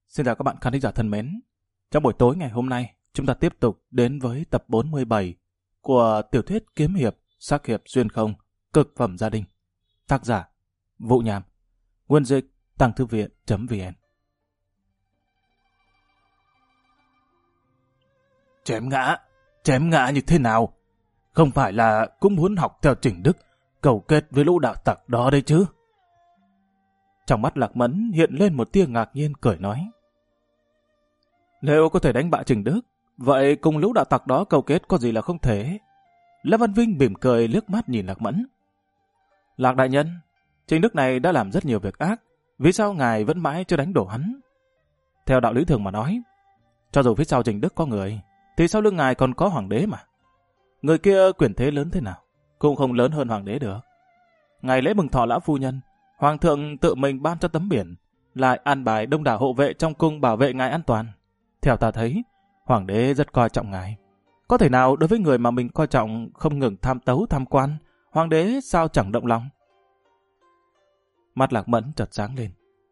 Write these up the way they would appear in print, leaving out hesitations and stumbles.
Xin chào các bạn khán thính giả thân mến. Trong buổi tối ngày hôm nay, chúng ta tiếp tục đến với tập 47 của tiểu thuyết kiếm hiệp Sắc hiệp xuyên không, cực phẩm gia đình. Tác giả Vũ Nham. Nguyên dịch Tăng Thư Viện.vn. Chém ngã như thế nào? Không phải là cũng muốn học theo Trình Đức, cầu kết với lũ đạo tặc đó đấy chứ? Trong mắt Lạc Mẫn hiện lên một tia ngạc nhiên, cười nói: Nếu có thể đánh bại Trình Đức, vậy cùng lũ đạo tặc đó cầu kết có gì là không thể? Lâm Văn Vinh mỉm cười liếc mắt nhìn Lạc Mẫn. Lạc đại nhân, Trình Đức này đã làm rất nhiều việc ác, vì sao ngài vẫn mãi chưa đánh đổ hắn? Theo đạo lý thường mà nói, cho dù phía sau Trình Đức có người, thì sau lưng ngài còn có hoàng đế mà. Người kia quyền thế lớn thế nào, cũng không lớn hơn hoàng đế được. Ngày lễ mừng thọ lão phu nhân, hoàng thượng tự mình ban cho tấm biển, lại an bài đông đảo hộ vệ trong cung bảo vệ ngài an toàn. Theo ta thấy, hoàng đế rất coi trọng ngài. Có thể nào đối với người mà mình coi trọng không ngừng tham tấu tham quan, hoàng đế sao chẳng động lòng? Mắt Lạc Mẫn chợt sáng lên.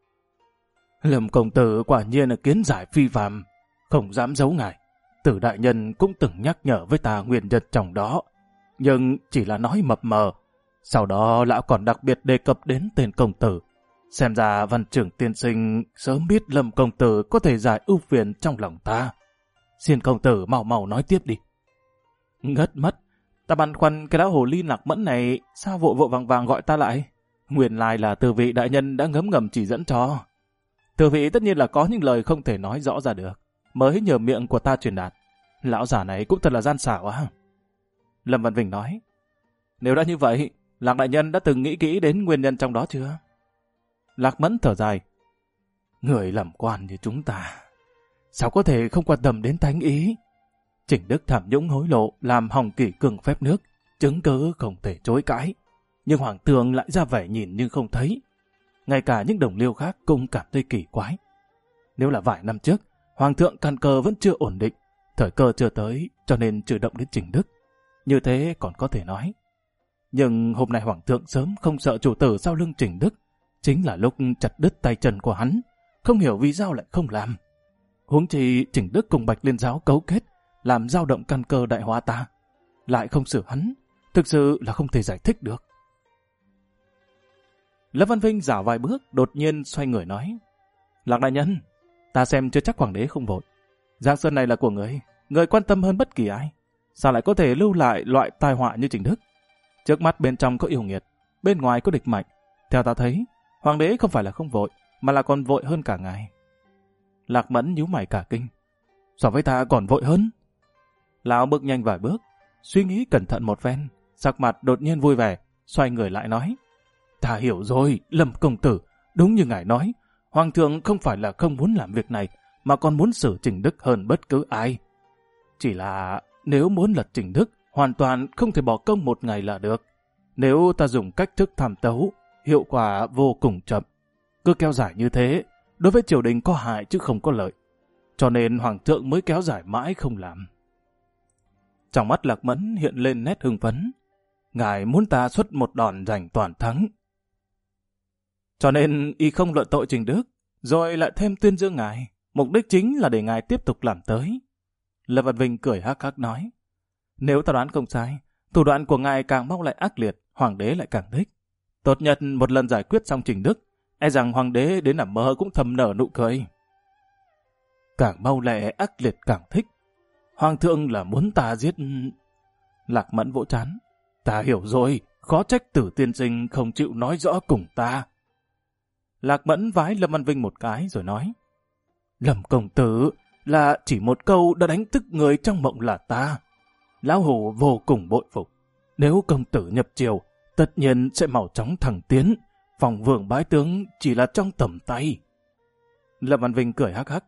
Lâm công tử quả nhiên là kiến giải phi phàm, không dám giấu ngài. Tử đại nhân cũng từng nhắc nhở với ta nguyên nhân trong đó, nhưng chỉ là nói mập mờ. Sau đó lão còn đặc biệt đề cập đến tên công tử. Xem ra văn trưởng tiên sinh sớm biết Lâm công tử có thể giải ưu phiền trong lòng ta. Xin công tử mau mau nói tiếp đi. Ngất mất, ta băn khoăn cái lão hồ ly Lạc Mẫn này sao vội vội vàng vàng gọi ta lại. Nguyên lai là Từ vị đại nhân đã ngấm ngầm chỉ dẫn cho. Từ vị tất nhiên là có những lời không thể nói rõ ra được, mới nhờ miệng của ta truyền đạt. Lão già này cũng thật là gian xảo á. Lâm Văn Vinh nói: Nếu đã như vậy, Lạc đại nhân đã từng nghĩ kỹ đến nguyên nhân trong đó chưa? Lạc Mẫn thở dài: Người làm quan như chúng ta, sao có thể không quan tâm đến thánh ý? Trình Đức tham nhũng hối lộ, làm hỏng kỷ cương phép nước, chứng cứ không thể chối cãi. Nhưng hoàng thượng lại ra vẻ nhìn nhưng không thấy. Ngay cả những đồng liêu khác cũng cảm thấy kỳ quái. Nếu là vài năm trước, hoàng thượng căn cơ vẫn chưa ổn định, thời cơ chưa tới cho nên chưa động đến Trình Đức. Như thế còn có thể nói. Nhưng hôm nay hoàng thượng sớm không sợ chủ tử sau lưng Trình Đức, chính là lúc chặt đứt tay chân của hắn, không hiểu vì sao lại không làm. Huống chi Trình Đức cùng Bạch Liên giáo cấu kết, làm dao động căn cơ đại hóa ta, lại không xử hắn, thực sự là không thể giải thích được. Lâm Văn Vinh dạo vài bước, đột nhiên xoay người nói: Lạc đại nhân, ta xem chưa chắc hoàng đế không vội. Giang sơn này là của người quan tâm hơn bất kỳ ai, sao lại có thể lưu lại loại tai họa như Trình Đức? Trước mắt bên trong có yêu nghiệt, bên ngoài có địch mạnh. Theo ta thấy, hoàng đế không phải là không vội, mà là còn vội hơn cả ngài. Lạc Mẫn nhíu mày cả kinh: So với ta còn vội hơn? Lão bước nhanh vài bước, suy nghĩ cẩn thận một phen, sắc mặt đột nhiên vui vẻ, xoay người lại nói: Ta hiểu rồi, Lâm công tử, đúng như ngài nói, hoàng thượng không phải là không muốn làm việc này, mà còn muốn xử Trình Đức hơn bất cứ ai. Chỉ là nếu muốn lật Trình Đức, hoàn toàn không thể bỏ công một ngày là được. Nếu ta dùng cách thức tham tấu, hiệu quả vô cùng chậm. Cứ kéo dài như thế, đối với triều đình có hại chứ không có lợi. Cho nên hoàng thượng mới kéo dài mãi không làm. Trong mắt Lạc Mẫn hiện lên nét hưng phấn. Ngài muốn ta xuất một đòn giành toàn thắng. Cho nên y không luận tội Trình Đức, rồi lại thêm tuyên dương ngài. Mục đích chính là để ngài tiếp tục làm tới. Lâm Văn Vinh cười hắc hắc nói: Nếu ta đoán không sai, thủ đoạn của ngài càng mong lại ác liệt, hoàng đế lại càng thích. Tốt nhất một lần giải quyết xong Trình Đức, e rằng hoàng đế đến nằm mơ cũng thầm nở nụ cười. Càng mau lẹ ác liệt càng thích. Hoàng thượng là muốn ta giết... Lạc Mẫn vỗ trán: Ta hiểu rồi, khó trách Tử tiên sinh không chịu nói rõ cùng ta. Lạc Mẫn vái Lâm Văn Vinh một cái rồi nói: Lâm công tử là chỉ một câu đã đánh thức người trong mộng là ta. Lão hủ vô cùng bội phục. Nếu công tử nhập triều, tất nhiên sẽ mau chóng thăng tiến. Phòng vương bái tướng chỉ là trong tầm tay. Lâm Văn Vinh cười hắc hắc: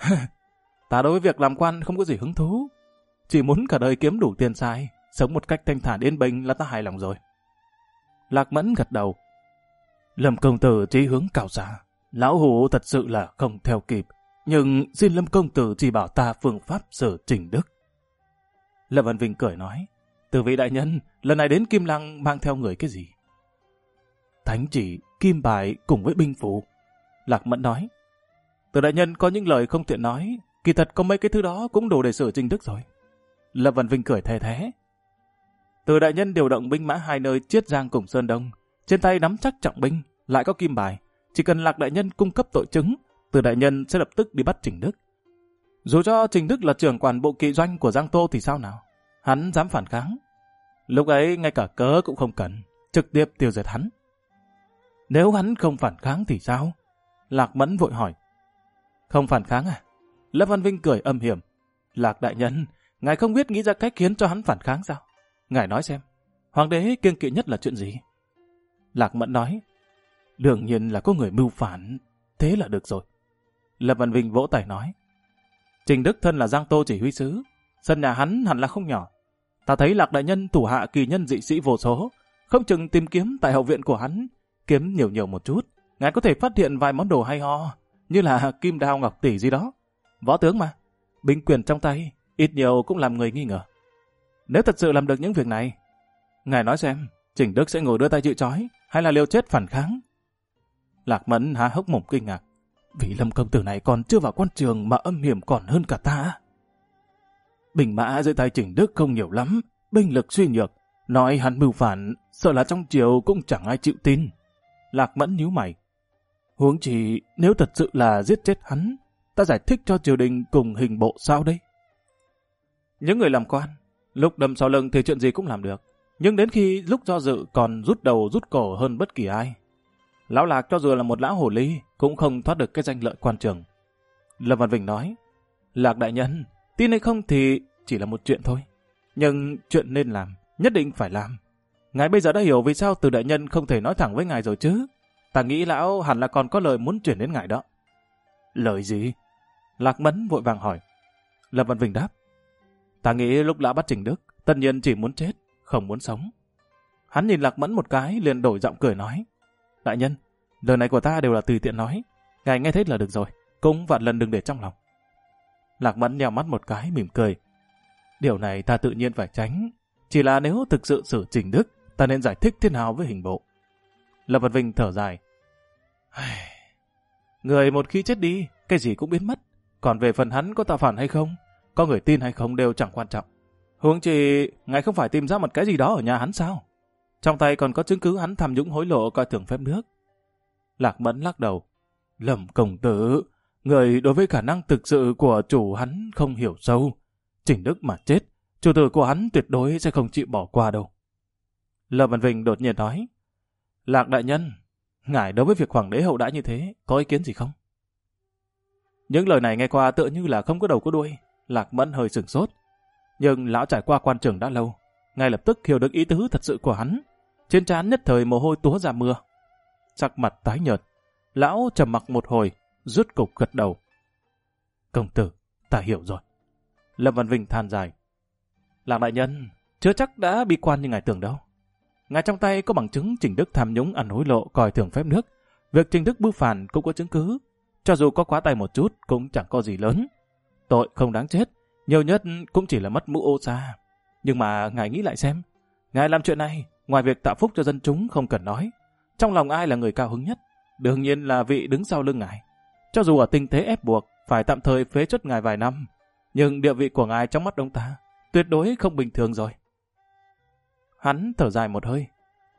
Ta đối với việc làm quan không có gì hứng thú. Chỉ muốn cả đời kiếm đủ tiền xài, sống một cách thanh thản yên bình là ta hài lòng rồi. Lạc Mẫn gật đầu: Lâm công tử chí hướng cao xa, lão hủ thật sự là không theo kịp. Nhưng xin Lâm công tử chỉ bảo ta phương pháp xử Trình Đức. Lâm Văn Vinh cười nói: Từ vị đại nhân, lần này đến Kim Lăng mang theo người cái gì? Thánh chỉ, kim bài cùng với binh phù. Lạc Mẫn nói: Từ đại nhân có những lời không tiện nói, kỳ thật có mấy cái thứ đó cũng đủ để xử Trình Đức rồi. Lâm Văn Vinh cười thề thế. Từ đại nhân điều động binh mã hai nơi Chiết Giang cùng Sơn Đông, trên tay nắm chắc trọng binh, lại có kim bài. Chỉ cần Lạc đại nhân cung cấp tội chứng, Từ đại nhân sẽ lập tức đi bắt Trình Đức. Dù cho Trình Đức là trưởng quản bộ kỵ doanh của Giang Tô thì sao nào? Hắn dám phản kháng. Lúc ấy ngay cả cớ cũng không cần, trực tiếp tiêu diệt hắn. Nếu hắn không phản kháng thì sao? Lạc Mẫn vội hỏi. Không phản kháng à? Lâm Văn Vinh cười âm hiểm. Lạc đại nhân, ngài không biết nghĩ ra cách khiến cho hắn phản kháng sao? Ngài nói xem, hoàng đế kiêng kỵ nhất là chuyện gì? Lạc Mẫn nói, đương nhiên là có người mưu phản, thế là được rồi. Lâm Văn Vinh vỗ tay nói, Trình Đức thân là Giang Tô chỉ huy sứ, sân nhà hắn hẳn là không nhỏ. Ta thấy Lạc đại nhân thủ hạ kỳ nhân dị sĩ vô số, không chừng tìm kiếm tại hậu viện của hắn, kiếm nhiều một chút, ngài có thể phát hiện vài món đồ hay ho, như là kim đao ngọc tỷ gì đó. Võ tướng mà, binh quyền trong tay, ít nhiều cũng làm người nghi ngờ. Nếu thật sự làm được những việc này, ngài nói xem, Trình Đức sẽ ngồi đưa tay chịu trói, hay là liều chết phản kháng? Lạc Mẫn há hốc mồm kinh ngạc. Vị Lâm công tử này còn chưa vào quan trường mà âm hiểm còn hơn cả ta. Binh mã dưới tay Trình Đức không nhiều lắm, binh lực suy nhược, nói hắn mưu phản, sợ là trong triều cũng chẳng ai chịu tin. Lạc Mẫn nhíu mày. Huống chi nếu thật sự là giết chết hắn, ta giải thích cho triều đình cùng hình bộ sao đây? Những người làm quan, lúc đâm sau lưng thì chuyện gì cũng làm được, nhưng đến khi lúc do dự còn rút đầu rút cổ hơn bất kỳ ai. Lão Lạc cho dù là một lão hồ ly cũng không thoát được cái danh lợi quan trường. Lâm Văn Vinh nói, Lạc đại nhân, tin hay không thì chỉ là một chuyện thôi, nhưng chuyện nên làm, nhất định phải làm. Ngài bây giờ đã hiểu vì sao Từ đại nhân không thể nói thẳng với ngài rồi chứ? Ta nghĩ lão hẳn là còn có lời muốn chuyển đến ngài đó. Lời gì? Lạc Mẫn vội vàng hỏi. Lâm Văn Vinh đáp, ta nghĩ lúc lão bắt Trình Đức, tất nhiên chỉ muốn chết, không muốn sống. Hắn nhìn Lạc Mẫn một cái liền đổi giọng cười nói, đại nhân, lời này của ta đều là tùy tiện nói, ngài nghe thấy là được rồi, cũng vạn lần đừng để trong lòng. Lạc Mẫn nheo mắt một cái mỉm cười. Điều này ta tự nhiên phải tránh, chỉ là nếu thực sự xử Trình Đức, ta nên giải thích thế nào với hình bộ? Lâm Văn Vinh thở dài. Người một khi chết đi, cái gì cũng biến mất. Còn về phần hắn có tạo phản hay không, có người tin hay không đều chẳng quan trọng. Huống chi, ngài không phải tìm ra một cái gì đó ở nhà hắn sao? Trong tay còn có chứng cứ hắn tham nhũng hối lộ coi thường phép nước. Lạc Mẫn lắc đầu. Lâm công tử, người đối với khả năng thực sự của chủ hắn không hiểu sâu. Trình Đức mà chết, chủ tử của hắn tuyệt đối sẽ không chịu bỏ qua đâu. Lâm Văn Vinh đột nhiên nói, Lạc đại nhân, ngài đối với việc hoàng đế hậu đãi như thế, có ý kiến gì không? Những lời này nghe qua tựa như là không có đầu có đuôi. Lạc Mẫn hơi sửng sốt. Nhưng lão trải qua quan trường đã lâu, ngay lập tức hiểu được ý tứ thật sự của hắn. Trên trán nhất thời mồ hôi túa ra mưa. Sắc mặt tái nhợt, lão trầm mặc một hồi, rút cục gật đầu. Công tử, ta hiểu rồi. Lâm Văn Vinh than dài. Lạc đại nhân, chưa chắc đã bi quan như ngài tưởng đâu. Ngài trong tay có bằng chứng Trình Đức tham nhũng ăn hối lộ coi thường phép nước. Việc Trình Đức mưu phản cũng có chứng cứ. Cho dù có quá tay một chút cũng chẳng có gì lớn. Tội không đáng chết, nhiều nhất cũng chỉ là mất mũ ô xa. Nhưng mà ngài nghĩ lại xem, ngài làm chuyện này, ngoài việc tạo phúc cho dân chúng không cần nói, trong lòng ai là người cao hứng nhất? Đương nhiên là vị đứng sau lưng ngài. Cho dù ở tình thế ép buộc, phải tạm thời phế truất ngài vài năm, nhưng địa vị của ngài trong mắt ông ta tuyệt đối không bình thường rồi. Hắn thở dài một hơi.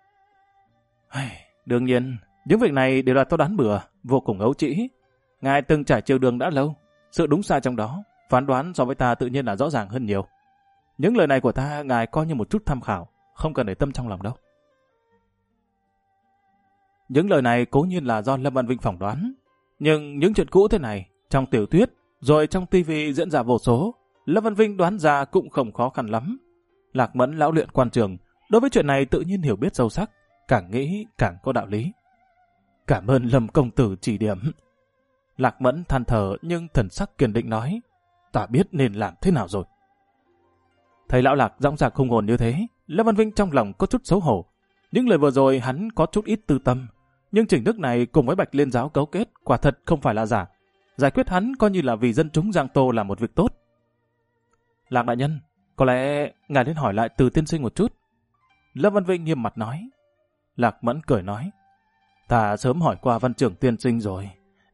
Đương nhiên, những việc này đều là tôi đoán bừa, vô cùng ấu trĩ. Ngài từng trải chiều đường đã lâu, sự đúng sai trong đó, phán đoán so với ta tự nhiên là rõ ràng hơn nhiều. Những lời này của ta ngài coi như một chút tham khảo, không cần để tâm trong lòng đâu. Những lời này cố nhiên là do Lâm Văn Vinh phỏng đoán, nhưng những chuyện cũ thế này, trong tiểu thuyết, rồi trong tivi diễn ra vô số, Lâm Văn Vinh đoán ra cũng không khó khăn lắm. Lạc Mẫn lão luyện quan trường, đối với chuyện này tự nhiên hiểu biết sâu sắc, càng nghĩ càng có đạo lý. Cảm ơn Lâm công tử chỉ điểm. Lạc Mẫn than thở nhưng thần sắc kiên định nói, ta biết nên làm thế nào rồi. Thấy lão Lạc dõng dạc hùng hồn như thế, Lâm Văn Vinh trong lòng có chút xấu hổ. Những lời vừa rồi hắn có chút ít tư tâm, nhưng Trình Đức này cùng với Bạch Liên giáo cấu kết quả thật không phải là giả. Giải quyết hắn coi như là vì dân chúng Giang Tô là một việc tốt. Lạc đại nhân, có lẽ ngài nên hỏi lại Từ tiên sinh một chút. Lâm Văn Vinh nghiêm mặt nói. Lạc Mẫn cười nói, ta sớm hỏi qua Văn trưởng tiên sinh rồi,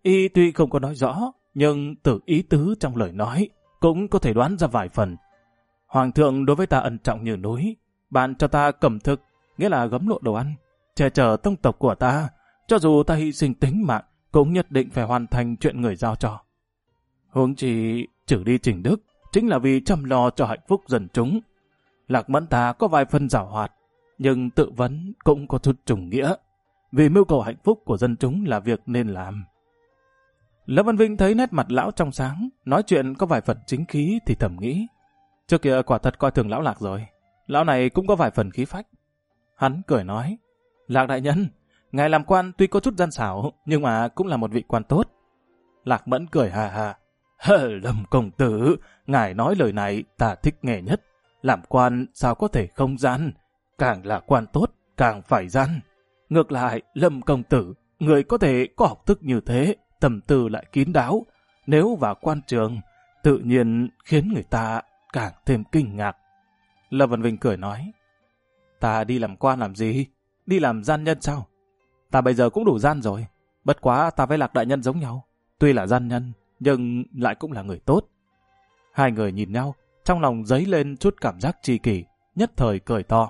Y tuy không có nói rõ, nhưng từ ý tứ trong lời nói cũng có thể đoán ra vài phần. Hoàng thượng đối với ta ân trọng như núi, ban cho ta cẩm thực, nghĩa là gấm lụa đồ ăn, che chở tông tộc của ta, cho dù ta hy sinh tính mạng, cũng nhất định phải hoàn thành chuyện người giao cho. Huống chi trừ đi Trình Đức, chính là vì chăm lo cho hạnh phúc dân chúng. Lạc Mẫn ta có vài phần giảo hoạt, nhưng tự vấn cũng có chút trùng nghĩa, vì mưu cầu hạnh phúc của dân chúng là việc nên làm. Lâm Văn Vinh thấy nét mặt lão trong sáng, nói chuyện có vài phần chính khí thì thầm nghĩ. Trước kia quả thật coi thường lão Lạc rồi, lão này cũng có vài phần khí phách. Hắn cười nói, Lạc đại nhân, ngài làm quan tuy có chút gian xảo, nhưng mà cũng là một vị quan tốt. Lạc Mẫn cười hà hà, Lâm công tử, ngài nói lời này ta thích nghe nhất. Làm quan sao có thể không gian, càng là quan tốt càng phải gian. Ngược lại, Lâm công tử, người có thể có học thức như thế, tâm tư lại kín đáo, nếu vào quan trường, tự nhiên khiến người ta càng thêm kinh ngạc. Lâm Văn Vinh cười nói, ta đi làm quan làm gì? Đi làm gian nhân sao? Ta bây giờ cũng đủ gian rồi, bất quá ta với Lạc đại nhân giống nhau, tuy là gian nhân, nhưng lại cũng là người tốt. Hai người nhìn nhau, trong lòng dấy lên chút cảm giác tri kỷ, nhất thời cười to.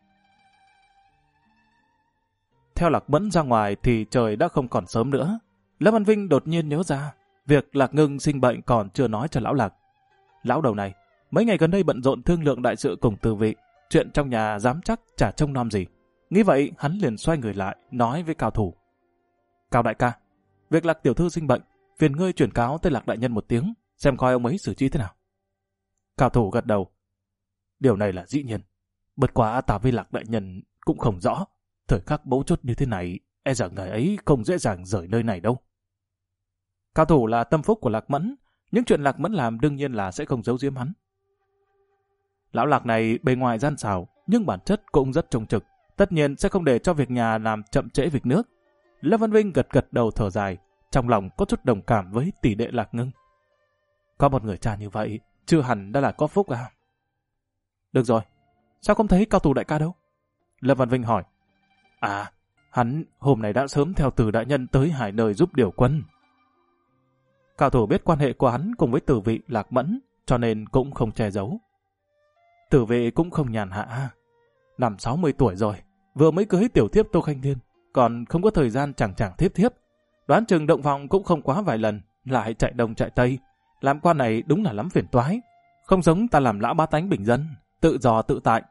Theo Lạc Mẫn ra ngoài thì trời đã không còn sớm nữa. Lâm Văn Vinh đột nhiên nhớ ra, việc Lạc Ngưng sinh bệnh còn chưa nói cho lão Lạc. Lão đầu này, mấy ngày gần đây bận rộn thương lượng đại sự cùng Từ Vị, chuyện trong nhà dám chắc chả trông nom gì. Nghĩ vậy, hắn liền xoay người lại, nói với Cao Thủ. Cao đại ca, việc Lạc tiểu thư sinh bệnh, phiền ngươi chuyển cáo tới Lạc đại nhân một tiếng, xem coi ông ấy xử trí thế nào. Cao Thủ gật đầu. Điều này là dĩ nhiên, bất quá ta với Lạc đại nhân cũng không rõ. Thời khắc bấu chốt như thế này, e rằng ngài ấy không dễ dàng rời nơi này đâu. Cao Thủ là tâm phúc của Lạc Mẫn, những chuyện Lạc Mẫn làm đương nhiên là sẽ không giấu giếm hắn. Lão Lạc này bề ngoài gian xảo, nhưng bản chất cũng rất trông trực, tất nhiên sẽ không để cho việc nhà làm chậm trễ việc nước. Lâm Văn Vinh gật gật đầu thở dài, trong lòng có chút đồng cảm với tỷ đệ Lạc Ngưng. Có một người cha như vậy, chưa hẳn đã là có phúc à? Được rồi, sao không thấy Cao Thủ đại ca đâu? Lâm Văn Vinh hỏi. À, hắn hôm nay đã sớm theo Từ đại nhân tới Hải nơi giúp điều quân. Cao Thủ biết quan hệ của hắn cùng với Tử Vị Lạc Mẫn, cho nên cũng không che giấu. Tử Vị cũng không nhàn hạ. Năm 60 tuổi rồi, vừa mới cưới tiểu thiếp Tô Khanh Thiên, còn không có thời gian chẳng thiếp thiếp. Đoán chừng động phòng cũng không quá vài lần, lại chạy đông chạy tây. Làm quan này đúng là lắm phiền toái, không giống ta làm lão bá tánh bình dân, tự do tự tại.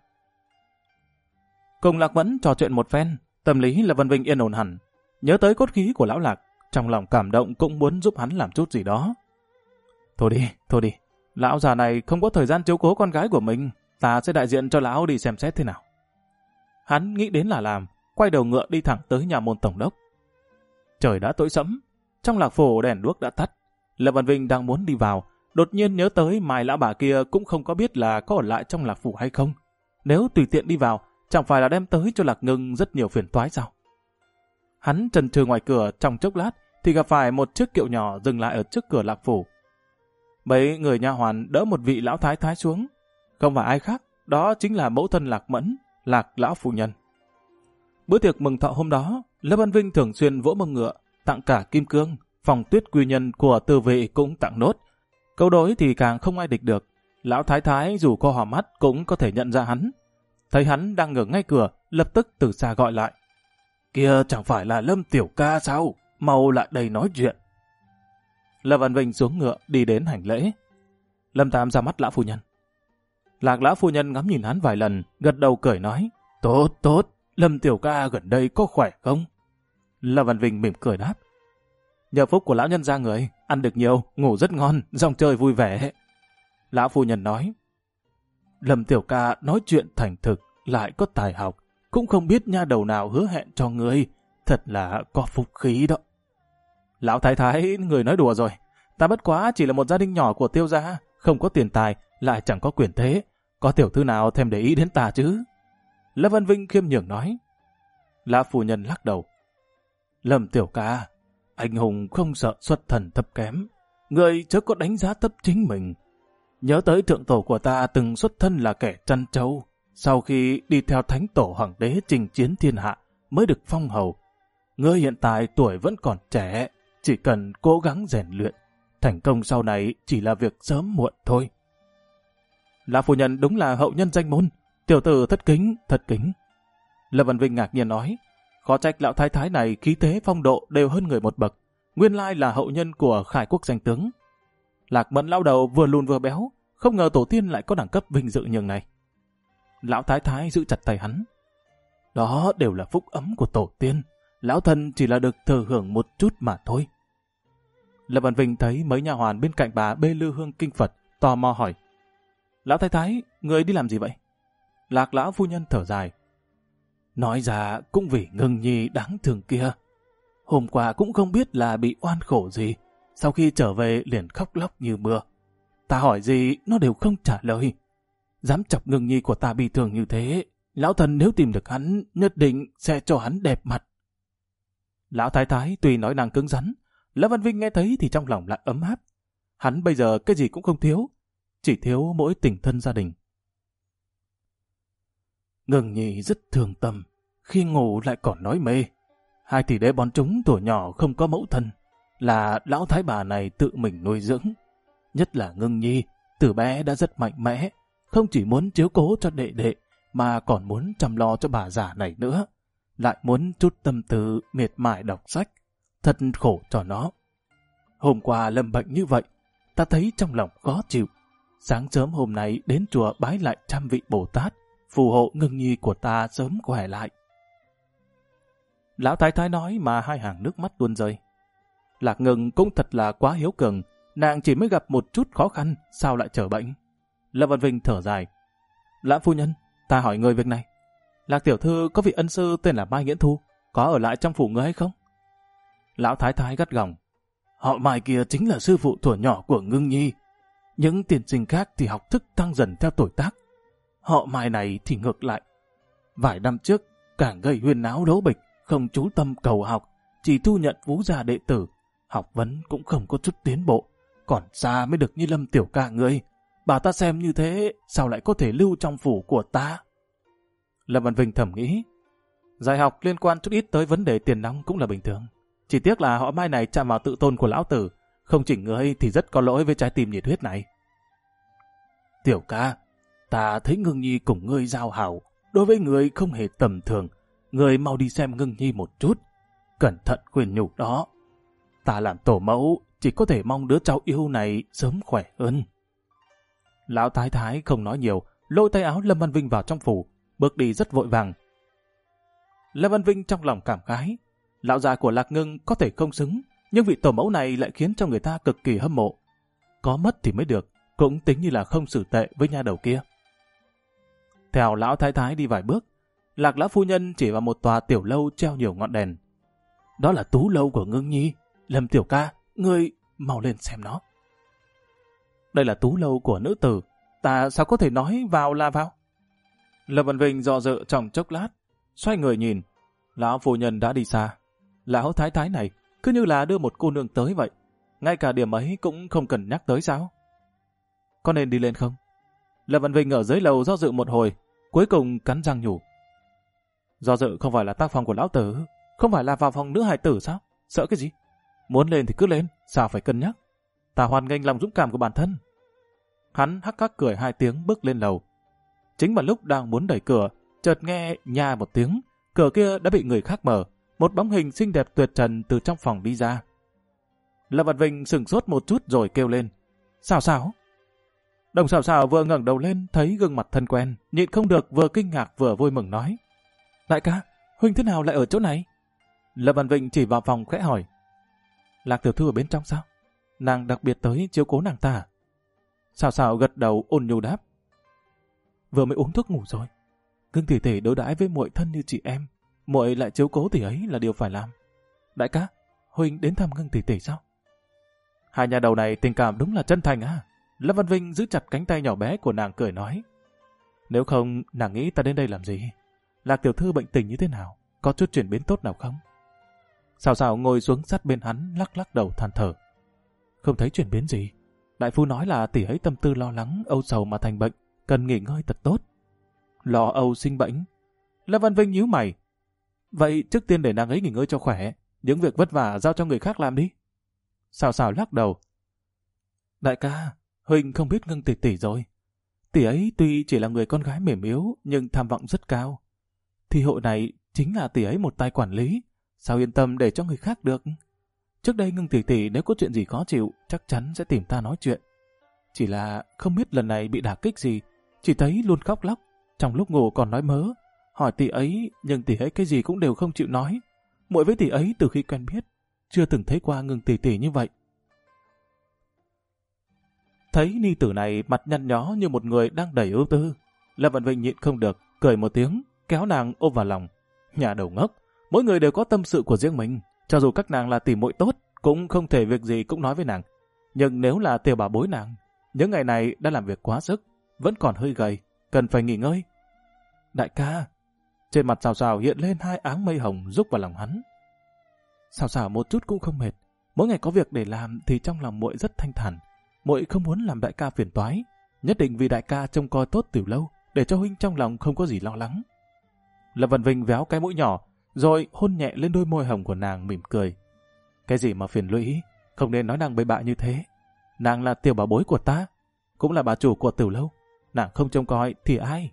Cùng Lạc Mẫn trò chuyện một phen, tâm lý là Vân Vinh yên ổn hẳn. Nhớ tới cốt khí của lão Lạc, trong lòng cảm động cũng muốn giúp hắn làm chút gì đó. Thôi đi, lão già này không có thời gian chiếu cố con gái của mình, ta sẽ đại diện cho lão đi xem xét thế nào. Hắn nghĩ đến là làm, quay đầu ngựa đi thẳng tới nhà môn tổng đốc. Trời đã tối sẫm, trong Lạc phủ đèn đuốc đã tắt. Lâm Văn Vinh đang muốn đi vào, đột nhiên nhớ tới Mai lão bà kia cũng không có biết là có ở lại trong Lạc phủ hay không. Nếu tùy tiện đi vào, chẳng phải là đem tới cho Lạc Ngưng rất nhiều phiền toái sao? Hắn chần chừ ngoài cửa trong chốc lát thì gặp phải một chiếc kiệu nhỏ dừng lại ở trước cửa Lạc phủ. Mấy người nha hoàn đỡ một vị lão thái thái xuống, không phải ai khác, đó chính là mẫu thân Lạc Mẫn, Lạc lão phu nhân. Bữa tiệc mừng thọ hôm đó, Lâm Văn Vinh thường xuyên vỗ mông ngựa, tặng cả kim cương, phòng tuyết quy nhân của Từ Vị cũng tặng nốt. Câu đối thì càng không ai địch được. Lão thái thái dù có hò mắt cũng có thể nhận ra hắn. Thấy hắn đang ngừng ngay cửa, lập tức từ xa gọi lại. Kia chẳng phải là Lâm tiểu ca sao? Mau lại đây nói chuyện. Lâm Văn Vinh xuống ngựa đi đến hành lễ. Lâm Tam ra mắt lão phu nhân. Lạc lão phu nhân ngắm nhìn hắn vài lần, gật đầu cười nói. Tốt, Lâm tiểu ca gần đây có khỏe không? Lâm Văn Vinh mỉm cười đáp. Nhờ phúc của lão nhân ra người, ăn được nhiều, ngủ rất ngon, dòng chơi vui vẻ. Lão phu nhân nói. Lâm tiểu ca nói chuyện thành thực, lại có tài học, cũng không biết nha đầu nào hứa hẹn cho người, thật là có phúc khí đó. Lão thái thái, người nói đùa rồi, ta bất quá chỉ là một gia đình nhỏ của Tiêu gia, không có tiền tài, lại chẳng có quyền thế, có tiểu thư nào thèm để ý đến ta chứ? Lâm Văn Vinh khiêm nhường nói. Lão phu nhân lắc đầu. Lâm tiểu ca, anh hùng không sợ xuất thần thấp kém, người chớ có đánh giá thấp chính mình. Nhớ tới thượng tổ của ta từng xuất thân là kẻ chăn trâu, sau khi đi theo thánh tổ hoàng đế chinh chiến thiên hạ mới được phong hầu. Ngươi hiện tại tuổi vẫn còn trẻ, chỉ cần cố gắng rèn luyện, thành công sau này chỉ là việc sớm muộn thôi. Lão phu nhân đúng là hậu nhân danh môn, tiểu tử thất kính, thất kính. Lâm Văn Vinh ngạc nhiên nói, khó trách lão thái thái này khí thế phong độ đều hơn người một bậc, nguyên lai là hậu nhân của Khải quốc danh tướng. Lạc Mẫn lão đầu vừa lùn vừa béo, không ngờ tổ tiên lại có đẳng cấp vinh dự nhường này. Lão thái thái giữ chặt tay hắn. Đó đều là phúc ấm của tổ tiên, lão thân chỉ là được thừa hưởng một chút mà thôi. Lâm Văn Vinh thấy mấy nha hoàn bên cạnh bà bê lư hương kinh Phật, tò mò hỏi. Lão thái thái, người đi làm gì vậy? Lạc lão phu nhân thở dài. Nói ra cũng vì Ngưng Nhi đáng thương kia. Hôm qua cũng không biết là bị oan khổ gì, sau khi trở về liền khóc lóc như mưa. Ta hỏi gì nó đều không trả lời. Dám chọc Ngưng Nhi của ta bị thương như thế, lão thần nếu tìm được hắn, nhất định sẽ cho hắn đẹp mặt. Lão thái thái tuy nói năng cứng rắn, Lâm Văn Vinh nghe thấy thì trong lòng lại ấm áp. Hắn bây giờ cái gì cũng không thiếu, chỉ thiếu mỗi tình thân gia đình. Ngưng Nhi rất thương tâm, khi ngủ lại còn nói mê. Hai tỷ đệ bọn chúng tuổi nhỏ không có mẫu thân, là lão thái bà này tự mình nuôi dưỡng. Nhất là Ngưng Nhi, từ bé đã rất mạnh mẽ, không chỉ muốn chiếu cố cho đệ đệ, mà còn muốn chăm lo cho bà già này nữa. Lại muốn chút tâm tư miệt mài đọc sách, thật khổ cho nó. Hôm qua lâm bệnh như vậy, ta thấy trong lòng khó chịu. Sáng sớm hôm nay đến chùa bái lại 100 vị Bồ Tát, phù hộ Ngưng Nhi của ta sớm khỏe lại. Lão thái thái nói mà hai hàng nước mắt tuôn rơi. Lạc Ngưng cũng thật là quá hiếu cường, nàng chỉ mới gặp một chút khó khăn, sao lại trở bệnh? Lâm Văn Vinh thở dài. Lão phu nhân, ta hỏi người việc này. Lạc tiểu thư có vị ân sư tên là Mai Nghiễn Thu, có ở lại trong phủ người hay không? Lão thái thái gắt gỏng. Họ Mai kia chính là sư phụ thuở nhỏ của Ngưng Nhi. Những tiền sinh khác thì học thức tăng dần theo tuổi tác. Họ Mai này thì ngược lại. Vài năm trước, càng gây huyên náo đấu bịch, không chú tâm cầu học, chỉ thu nhận vú gia đệ tử. Học vấn cũng không có chút tiến bộ, còn xa mới được như Lâm tiểu ca ngươi. Bà ta xem như thế, sao lại có thể lưu trong phủ của ta? Lâm Văn Vinh thầm nghĩ, dạy học liên quan chút ít tới vấn đề tiền nong cũng là bình thường. Chỉ tiếc là họ Mai này chạm vào tự tôn của lão tử, không chỉnh ngươi thì rất có lỗi với trái tim nhiệt huyết này. Tiểu ca, ta thấy Ngưng Nhi cùng ngươi giao hảo, đối với ngươi không hề tầm thường. Ngươi mau đi xem Ngưng Nhi một chút, cẩn thận khuyên nhủ đó. Ta làm tổ mẫu, chỉ có thể mong đứa cháu yêu này sớm khỏe hơn. Lão thái thái không nói nhiều, lôi tay áo Lâm Văn Vinh vào trong phủ, bước đi rất vội vàng. Lâm Văn Vinh trong lòng cảm khái, lão già của Lạc Ngưng có thể không xứng, nhưng vị tổ mẫu này lại khiến cho người ta cực kỳ hâm mộ. Có mất thì mới được, cũng tính như là không xử tệ với nha đầu kia. Theo lão thái thái đi vài bước, Lạc lão phu nhân chỉ vào một tòa tiểu lâu treo nhiều ngọn đèn. Đó là tú lâu của Ngưng Nhi. Lâm tiểu ca, ngươi mau lên xem nó. Đây là tú lâu của nữ tử, ta sao có thể nói vào là vào? Lâm Văn Vinh do dự trong chốc lát, xoay người nhìn, lão phu nhân đã đi xa. Lão thái thái này cứ như là đưa một cô nương tới vậy, ngay cả điểm ấy cũng không cần nhắc tới sao? Có nên đi lên không? Lâm Văn Vinh ở dưới lầu do dự một hồi, cuối cùng cắn răng nhủ. Do dự không phải là tác phong của lão tử, không phải là vào phòng nữ hài tử sao? Sợ cái gì? Muốn lên thì cứ lên, sao phải cân nhắc? Ta hoan nghênh lòng dũng cảm của bản thân. Hắn hắc hắc cười hai tiếng bước lên lầu. Chính vào lúc đang muốn đẩy cửa, chợt nghe nha một tiếng, cửa kia đã bị người khác mở, một bóng hình xinh đẹp tuyệt trần từ trong phòng đi ra. Lâm Văn Vinh sửng sốt một chút rồi kêu lên. Sao sao? Đồng Sào Sào vừa ngẩng đầu lên thấy gương mặt thân quen, nhịn không được vừa kinh ngạc vừa vui mừng nói. Đại ca, huynh thế nào lại ở chỗ này? Lâm Văn Vinh chỉ vào phòng khẽ hỏi. Lạc tiểu thư ở bên trong sao? Nàng đặc biệt tới chiếu cố nàng ta à? Sào Sào gật đầu ôn nhu đáp. Vừa mới uống thuốc ngủ rồi. Ngưng tỷ tỷ đối đãi với muội thân như chị em, muội lại chiếu cố tỷ ấy là điều phải làm. Đại ca, huynh đến thăm Ngưng tỷ tỷ sao? Hai nhà đầu này tình cảm đúng là chân thành à? Lâm Văn Vinh giữ chặt cánh tay nhỏ bé của nàng cười nói. Nếu không, nàng nghĩ ta đến đây làm gì? Lạc tiểu thư bệnh tình như thế nào? Có chút chuyển biến tốt nào không? Sào Sào ngồi xuống sát bên hắn lắc lắc đầu than thở. Không thấy chuyển biến gì. Đại phu nói là tỷ ấy tâm tư lo lắng, âu sầu mà thành bệnh, cần nghỉ ngơi thật tốt. Lo âu sinh bệnh? Lâm Văn Vinh nhíu mày. Vậy trước tiên để nàng ấy nghỉ ngơi cho khỏe, những việc vất vả giao cho người khác làm đi. Sào sào lắc đầu. Đại ca, Huynh không biết Ngưng tỷ tỷ rồi. Tỷ ấy tuy chỉ là người con gái mềm yếu nhưng tham vọng rất cao. Thi hội này chính là tỷ ấy một tay quản lý, sao yên tâm để cho người khác được. Trước đây Ngưng tỷ tỷ nếu có chuyện gì khó chịu chắc chắn sẽ tìm ta nói chuyện. Chỉ là không biết lần này bị đả kích gì, chỉ thấy luôn khóc lóc, trong lúc ngủ còn nói mớ. Hỏi tỷ ấy nhưng tỷ ấy cái gì cũng đều không chịu nói. Muội với tỷ ấy từ khi quen biết chưa từng thấy qua Ngưng tỷ tỷ như vậy. Thấy ni tử này mặt nhăn nhó như một người đang đầy ưu tư, Lâm Văn Vinh nhịn không được, cười một tiếng, kéo nàng ôm vào lòng. Nhà đầu ngốc, mỗi người đều có tâm sự của riêng mình, cho dù các nàng là tỷ muội tốt, cũng không thể việc gì cũng nói với nàng. Nhưng nếu là Tiểu Bảo bối nàng, những ngày này đã làm việc quá sức, vẫn còn hơi gầy, cần phải nghỉ ngơi. Đại ca, trên mặt Sào Sào hiện lên hai áng mây hồng rúc vào lòng hắn. Sào Sào một chút cũng không mệt, mỗi ngày có việc để làm thì trong lòng muội rất thanh thản. Muội không muốn làm đại ca phiền toái, nhất định vì đại ca trông coi tốt Tiểu Lâu, để cho huynh trong lòng không có gì lo lắng. Lâm Văn Vinh véo cái mũi nhỏ, rồi hôn nhẹ lên đôi môi hồng của nàng mỉm cười. Cái gì mà phiền lũy, không nên nói nàng bậy bạ như thế. Nàng là tiểu bảo bối của ta, cũng là bà chủ của Tiểu Lâu, nàng không trông coi thì ai?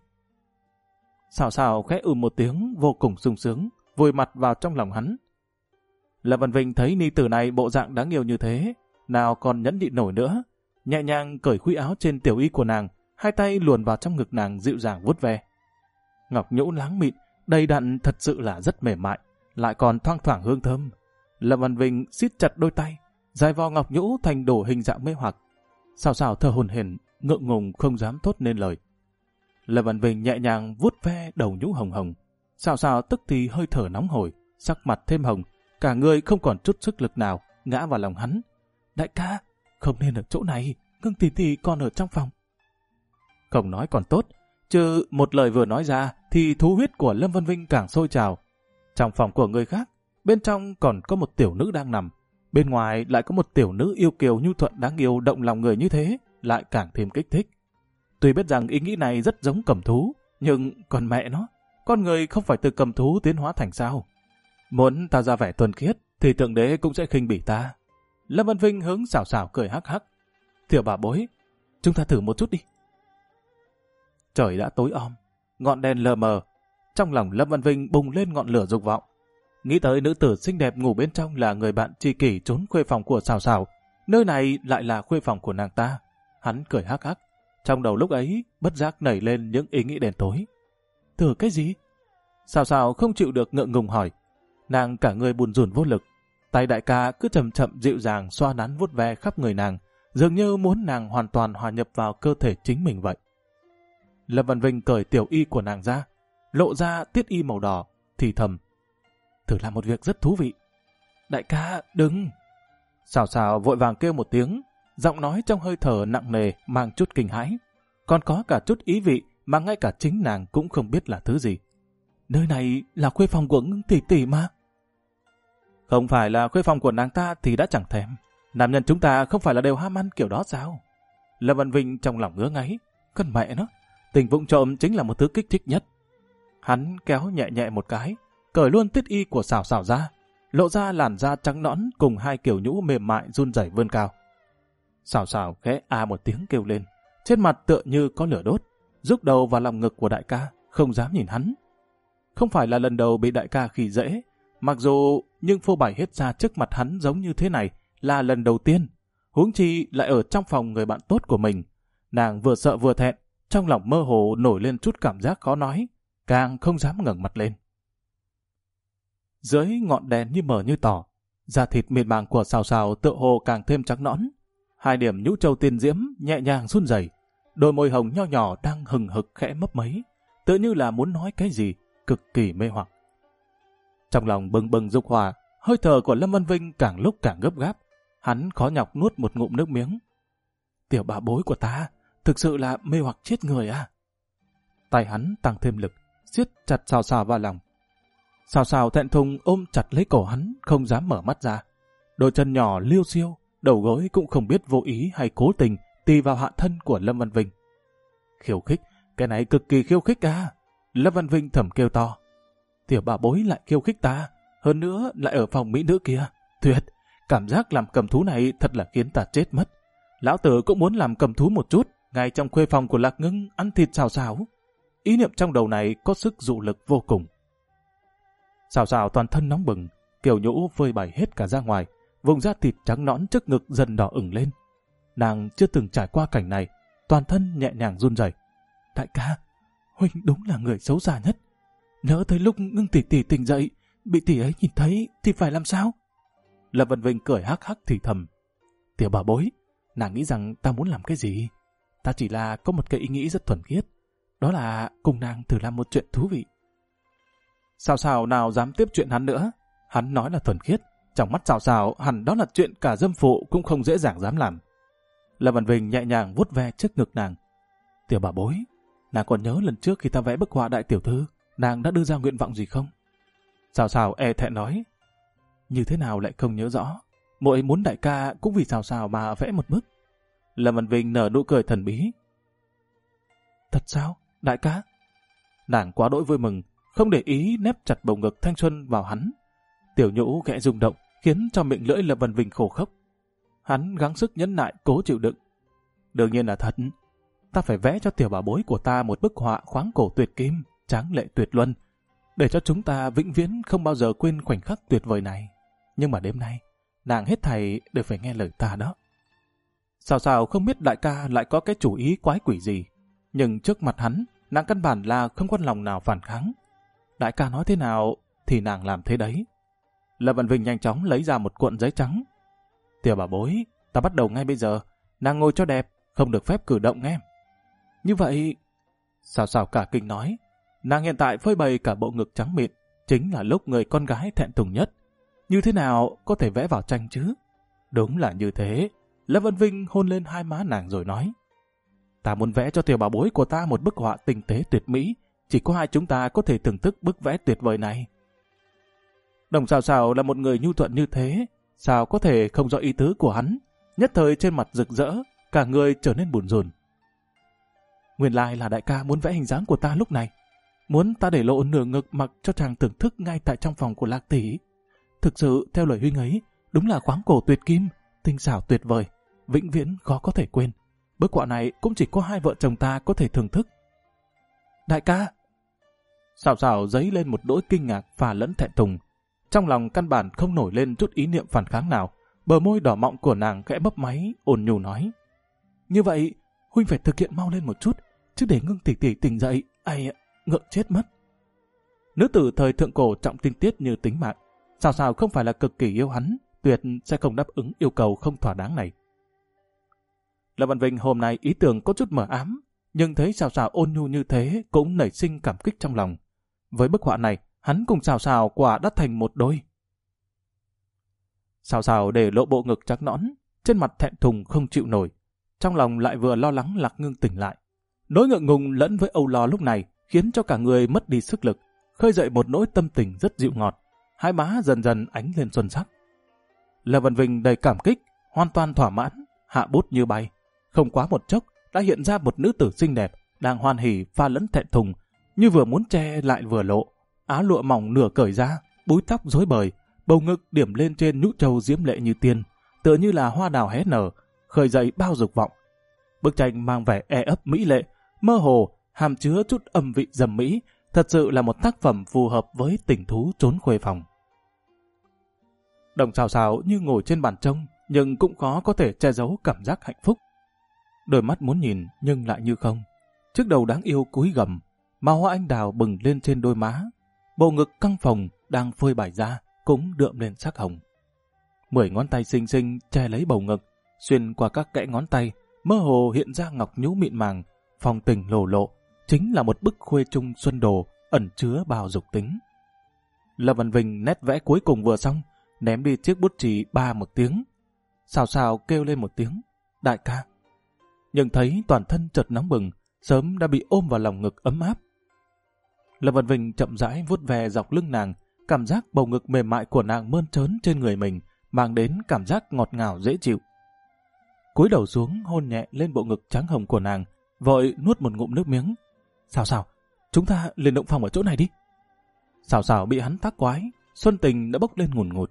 Sào Sào khẽ một tiếng vô cùng sung sướng, vùi mặt vào trong lòng hắn. Lâm Văn Vinh thấy ni tử này bộ dạng đáng yêu như thế, nào còn nhẫn nhịn nổi nữa, nhẹ nhàng cởi khuy áo trên tiểu y của nàng, hai tay luồn vào trong ngực nàng dịu dàng vuốt ve. Ngọc nhũ láng mịn, đầy đặn thật sự là rất mềm mại, lại còn thoang thoảng hương thơm. Lâm Văn Vinh siết chặt đôi tay, dài vò ngọc nhũ thành đổ hình dạng mê hoặc. Sào Sào thở hổn hển, ngượng ngùng không dám thốt nên lời. Lâm Văn Vinh nhẹ nhàng vuốt ve đầu nhũ hồng hồng. Sào Sào tức thì hơi thở nóng hổi, sắc mặt thêm hồng, cả người không còn chút sức lực nào, ngã vào lòng hắn. Đại ca, không nên ở chỗ này, Ngưng tỷ tỷ còn ở trong phòng. Không nói còn tốt, chứ một lời vừa nói ra thì thú huyết của Lâm Văn Vinh càng sôi trào. Trong phòng của người khác, bên trong còn có một tiểu nữ đang nằm, bên ngoài lại có một tiểu nữ yêu kiều nhu thuận đáng yêu động lòng người như thế, lại càng thêm kích thích. Tuy biết rằng ý nghĩ này rất giống cầm thú, nhưng còn mẹ nó, con người không phải từ cầm thú tiến hóa thành sao? Muốn ta ra vẻ thuần khiết thì Thượng Đế cũng sẽ khinh bỉ ta. Lâm Văn Vinh hướng Sào Sào cười hắc hắc. Tiểu bà bối, chúng ta thử một chút đi. Trời đã tối om, ngọn đèn lờ mờ, trong lòng Lâm Văn Vinh bùng lên ngọn lửa dục vọng. Nghĩ tới nữ tử xinh đẹp ngủ bên trong là người bạn tri kỷ trốn khuê phòng của Sào Sào, nơi này lại là khuê phòng của nàng ta. Hắn cười hắc hắc, trong đầu lúc ấy bất giác nảy lên những ý nghĩ đen tối. Thử cái gì? Sào Sào không chịu được ngượng ngùng hỏi. Nàng cả người buồn rùn vô lực, tay đại ca cứ chậm chậm dịu dàng xoa nắn vuốt ve khắp người nàng, dường như muốn nàng hoàn toàn hòa nhập vào cơ thể chính mình vậy. Lâm Văn Vinh cởi tiểu y của nàng ra, lộ ra tiết y màu đỏ, thì thầm. Thử làm một việc rất thú vị. Đại ca, đừng! Sào Sào vội vàng kêu một tiếng, giọng nói trong hơi thở nặng nề mang chút kinh hãi, còn có cả chút ý vị mà ngay cả chính nàng cũng không biết là thứ gì. Nơi này là khuê phòng của Ngưng tỷ tỷ mà. Không phải là khuê phòng của nàng ta thì đã chẳng thèm. Nam nhân chúng ta không phải là đều ham ăn kiểu đó sao? Lâm Văn Vinh trong lòng ngứa ngáy. Con mẹ nó, tình vụng trộm chính là một thứ kích thích nhất. Hắn kéo nhẹ nhẹ một cái, cởi luôn tiết y của Sào Sào ra, lộ ra làn da trắng nõn cùng hai kiểu nhũ mềm mại run rẩy vươn cao. Sào Sào khẽ một tiếng kêu lên, trên mặt tựa như có lửa đốt, rúc đầu vào lòng ngực của đại ca, không dám nhìn hắn. Không phải là lần đầu bị đại ca khi dễ, mặc dù nhưng phô bày hết ra trước mặt hắn giống như thế này là lần đầu tiên, huống chi lại ở trong phòng người bạn tốt của mình. Nàng vừa sợ vừa thẹn, trong lòng mơ hồ nổi lên chút cảm giác khó nói, càng không dám ngẩng mặt lên. Dưới ngọn đèn như mờ như tỏ, da thịt mịn màng của Sào Sào tựa hồ càng thêm trắng nõn, hai điểm nhũ châu tiên diễm nhẹ nhàng run rẩy, đôi môi hồng nho nhỏ đang hừng hực khẽ mấp máy, tựa như là muốn nói cái gì, cực kỳ mê hoặc. Trong lòng bừng bừng dục hỏa, hơi thở của Lâm Văn Vinh càng lúc càng gấp gáp, hắn khó nhọc nuốt một ngụm nước miếng. Tiểu bà bối của ta, thực sự là mê hoặc chết người à? Tay hắn tăng thêm lực, siết chặt Sào Sào vào lòng. Sào Sào thẹn thùng ôm chặt lấy cổ hắn, không dám mở mắt ra. Đôi chân nhỏ liêu xiêu, đầu gối cũng không biết vô ý hay cố tình tì vào hạ thân của Lâm Văn Vinh. Khiêu khích, cái này cực kỳ khiêu khích à? Lâm Văn Vinh thầm kêu to. Tiểu bà bối lại khiêu khích ta, hơn nữa lại ở phòng mỹ nữ kia. Tuyệt, cảm giác làm cầm thú này thật là khiến ta chết mất. Lão tử cũng muốn làm cầm thú một chút, ngay trong khuê phòng của Lạc Ngưng ăn thịt xào xào. Ý niệm trong đầu này có sức dụ lực vô cùng. Xào xào toàn thân nóng bừng, Kiều Nhũ phơi bày hết cả ra ngoài, vùng da thịt trắng nõn trước ngực dần đỏ ửng lên. Nàng chưa từng trải qua cảnh này, toàn thân nhẹ nhàng run rẩy. Đại ca, huynh đúng là người xấu xa nhất. Nhớ tới lúc Ngưng tỷ tỷ tỉnh dậy, bị tỷ ấy nhìn thấy thì phải làm sao? Lâm Vân Vinh cười hắc hắc thì thầm. Tiểu bảo bối, nàng nghĩ rằng ta muốn làm cái gì? Ta chỉ là có một cái ý nghĩ rất thuần khiết. Đó là cùng nàng thử làm một chuyện thú vị. Xào xào nào dám tiếp chuyện hắn nữa. Hắn nói là thuần khiết. Trong mắt xào xào hẳn đó là chuyện cả dâm phụ cũng không dễ dàng dám làm. Lâm Vân Vinh nhẹ nhàng vuốt ve trước ngực nàng. Tiểu bảo bối, nàng còn nhớ lần trước khi ta vẽ bức họa đại tiểu thư, nàng đã đưa ra nguyện vọng gì không? Xào xào e thẹn nói. Như thế nào lại không nhớ rõ. Muội muốn đại ca cũng vì xào xào mà vẽ một bức. Lâm Vân Vinh nở nụ cười thần bí. Thật sao, đại ca? Nàng quá đỗi vui mừng, không để ý nép chặt bầu ngực thanh xuân vào hắn. Tiểu Nhũ khẽ rung động, khiến cho miệng lưỡi Lâm Vân Vinh khổ khốc. Hắn gắng sức nhẫn nại cố chịu đựng. Đương nhiên là thật. Ta phải vẽ cho tiểu bảo bối của ta một bức họa khoáng cổ tuyệt kim, tráng lệ tuyệt luân, để cho chúng ta vĩnh viễn không bao giờ quên khoảnh khắc tuyệt vời này. Nhưng mà đêm nay, nàng hết thảy đều phải nghe lời ta đó. Sao sao không biết đại ca lại có cái chủ ý quái quỷ gì, nhưng trước mặt hắn, nàng căn bản là không có lòng nào phản kháng. Đại ca nói thế nào thì nàng làm thế đấy. Lâm Vân Vinh nhanh chóng lấy ra một cuộn giấy trắng. Tiểu bảo bối, ta bắt đầu ngay bây giờ. Nàng ngồi cho đẹp, không được phép cử động nghe. Như vậy, Sao sao cả kinh nói, nàng hiện tại phơi bày cả bộ ngực trắng mịn, chính là lúc người con gái thẹn thùng nhất. Như thế nào có thể vẽ vào tranh chứ? Đúng là như thế. Lâm Vân Vinh hôn lên hai má nàng rồi nói. Ta muốn vẽ cho tiểu bảo bối của ta một bức họa tinh tế tuyệt mỹ, chỉ có hai chúng ta có thể thưởng thức bức vẽ tuyệt vời này. Đồng Sào Sào là một người nhu thuận như thế, sao có thể không rõ ý tứ của hắn? Nhất thời trên mặt rực rỡ, cả người trở nên buồn rùn. Nguyên lai là đại ca muốn vẽ hình dáng của ta lúc này, muốn ta để lộ nửa ngực mặc cho chàng thưởng thức ngay tại trong phòng của Lạc tỷ. Thực sự theo lời huynh ấy, đúng là khoáng cổ tuyệt kim, tinh xảo tuyệt vời, vĩnh viễn khó có thể quên. Bức họa này cũng chỉ có hai vợ chồng ta có thể thưởng thức. Đại ca! Sào Sào dấy lên một nỗi kinh ngạc pha lẫn thẹn thùng. Trong lòng căn bản không nổi lên chút ý niệm phản kháng nào, bờ môi đỏ mọng của nàng khẽ mấp máy, ôn nhu nói. Như vậy, huynh phải thực hiện mau lên một chút, chứ để Ngưng tỷ tỷ tỉnh dậy, ai ngượng chết mất. Nữ tử thời thượng cổ trọng tinh tiết như tính mạng, Sào Sào không phải là cực kỳ yêu hắn, tuyệt sẽ không đáp ứng yêu cầu không thỏa đáng này. Lâm Văn Vinh hôm nay ý tưởng có chút mờ ám, nhưng thấy Sào Sào ôn nhu như thế cũng nảy sinh cảm kích trong lòng. Với bức họa này, hắn cùng Sào Sào quả đã thành một đôi. Sào Sào để lộ bộ ngực trắng nõn, trên mặt thẹn thùng không chịu nổi, trong lòng lại vừa lo lắng Lạc Ngưng tỉnh lại. Nỗi ngượng ngùng lẫn với âu lo lúc này khiến cho cả người mất đi sức lực, khơi dậy một nỗi tâm tình rất dịu ngọt, hai má dần dần ánh lên xuân sắc. Lâm Văn Vinh đầy cảm kích, hoàn toàn thỏa mãn, hạ bút như bay. Không quá một chốc đã hiện ra một nữ tử xinh đẹp, đang hoan hỉ pha lẫn thẹn thùng, như vừa muốn che lại vừa lộ. Áo lụa mỏng nửa cởi ra, búi tóc rối bời, bầu ngực điểm lên trên nhũ trâu diễm lệ như tiên, tựa như là hoa đào hé nở, khơi dậy bao dục vọng. Bức tranh mang vẻ e ấp mỹ lệ, mơ hồ, hàm chứa chút âm vị dầm mỹ, thật sự là một tác phẩm phù hợp với tình thú trốn khuê phòng. Đồng Sào Sào như ngồi trên bàn trông, nhưng cũng khó có thể che giấu cảm giác hạnh phúc. Đôi mắt muốn nhìn nhưng lại như không. Chiếc đầu đáng yêu cúi gằm, màu hoa anh đào bừng lên trên đôi má. Bộ ngực căng phồng đang phơi bày ra cũng đượm lên sắc hồng. 10 ngón tay xinh xinh che lấy bầu ngực, xuyên qua các kẽ ngón tay, mơ hồ hiện ra ngọc nhũ mịn màng, phong tình lồ lộ, chính là một bức khuê trung xuân đồ ẩn chứa bao dục tính. Lâm Văn Vinh nét vẽ cuối cùng vừa xong, ném đi chiếc bút chì ba một tiếng. Sào Sào kêu lên một tiếng, đại ca. Nhưng thấy toàn thân chợt nóng bừng, sớm đã bị ôm vào lòng ngực ấm áp. Lâm Văn Vinh chậm rãi vuốt ve dọc lưng nàng, cảm giác bầu ngực mềm mại của nàng mơn trớn trên người mình, mang đến cảm giác ngọt ngào dễ chịu. Cúi đầu xuống hôn nhẹ lên bộ ngực trắng hồng của nàng, vội nuốt một ngụm nước miếng. Sào Sào, chúng ta lên động phòng ở chỗ này đi. Sào Sào bị hắn tác quái, xuân tình đã bốc lên ngùn ngụt.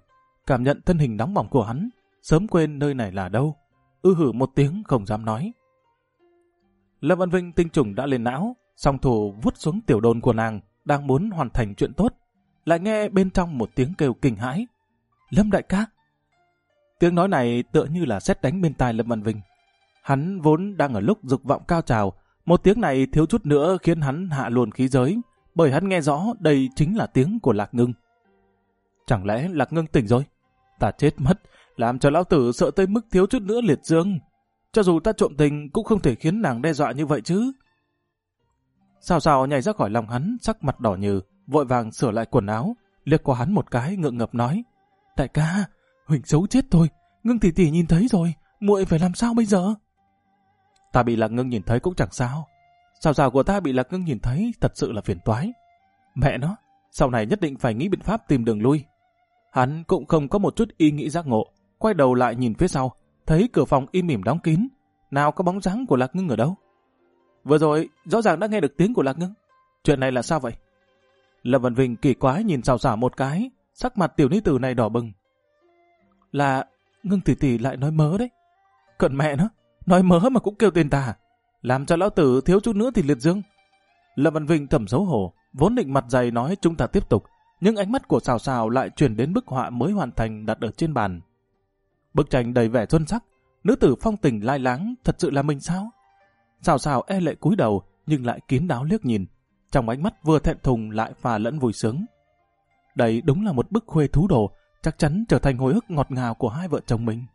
cảm nhận thân hình nóng bỏng của hắn, sớm quên nơi này là đâu. Hử một tiếng không dám nói. Lâm Văn Vinh tinh trùng đã lên não, song thủ vút xuống tiểu đồn của nàng, đang muốn hoàn thành chuyện tốt, lại nghe bên trong một tiếng kêu kinh hãi. Lâm đại ca! Tiếng nói này tựa như là sét đánh bên tai Lâm Văn Vinh. Hắn vốn đang ở lúc dục vọng cao trào, một tiếng này thiếu chút nữa khiến hắn hạ luôn khí giới, bởi hắn nghe rõ đây chính là tiếng của Lạc Ngưng. Chẳng lẽ Lạc Ngưng tỉnh rồi? Ta chết mất, làm cho lão tử sợ tới mức thiếu chút nữa liệt dương. Cho dù ta trộm tình cũng không thể khiến nàng đe dọa như vậy chứ. Sào Sào nhảy ra khỏi lòng hắn, sắc mặt đỏ nhừ, vội vàng sửa lại quần áo, liếc qua hắn một cái ngượng ngập nói: Đại ca, Huỳnh xấu chết thôi, Ngưng tỷ tỷ nhìn thấy rồi, muội phải làm sao bây giờ? Ta bị Lạc Ngưng nhìn thấy cũng chẳng sao. Sào Sào của ta bị Lạc Ngưng nhìn thấy thật sự là phiền toái. Mẹ nó, sau này nhất định phải nghĩ biện pháp tìm đường lui. Hắn cũng không có một chút ý nghĩ giác ngộ, quay đầu lại nhìn phía sau, thấy cửa phòng im mỉm đóng kín, nào có bóng dáng của Lạc Ngưng ở đâu. Vừa rồi rõ ràng đã nghe được tiếng của Lạc Ngưng. Chuyện này là sao vậy? Lâm Văn Vinh kỳ quái nhìn Sào Sào một cái, sắc mặt tiểu ni tử này đỏ bừng. Là Ngưng tỷ tỷ lại nói mớ đấy. Cận mẹ nó, nói mớ mà cũng kêu tên ta, làm cho lão tử thiếu chút nữa thì liệt dương. Lâm Văn Vinh thầm xấu hổ, vốn định mặt dày nói chúng ta tiếp tục, nhưng ánh mắt của Sào Sào lại chuyển đến bức họa mới hoàn thành đặt ở trên bàn. Bức tranh đầy vẻ xuân sắc, nữ tử phong tình lai láng, thật sự là mình sao? Sào Sào e lệ cúi đầu nhưng lại kín đáo liếc nhìn, trong ánh mắt vừa thẹn thùng lại pha lẫn vui sướng. Đây đúng là một bức khuê thú đồ, chắc chắn trở thành hồi ức ngọt ngào của hai vợ chồng mình.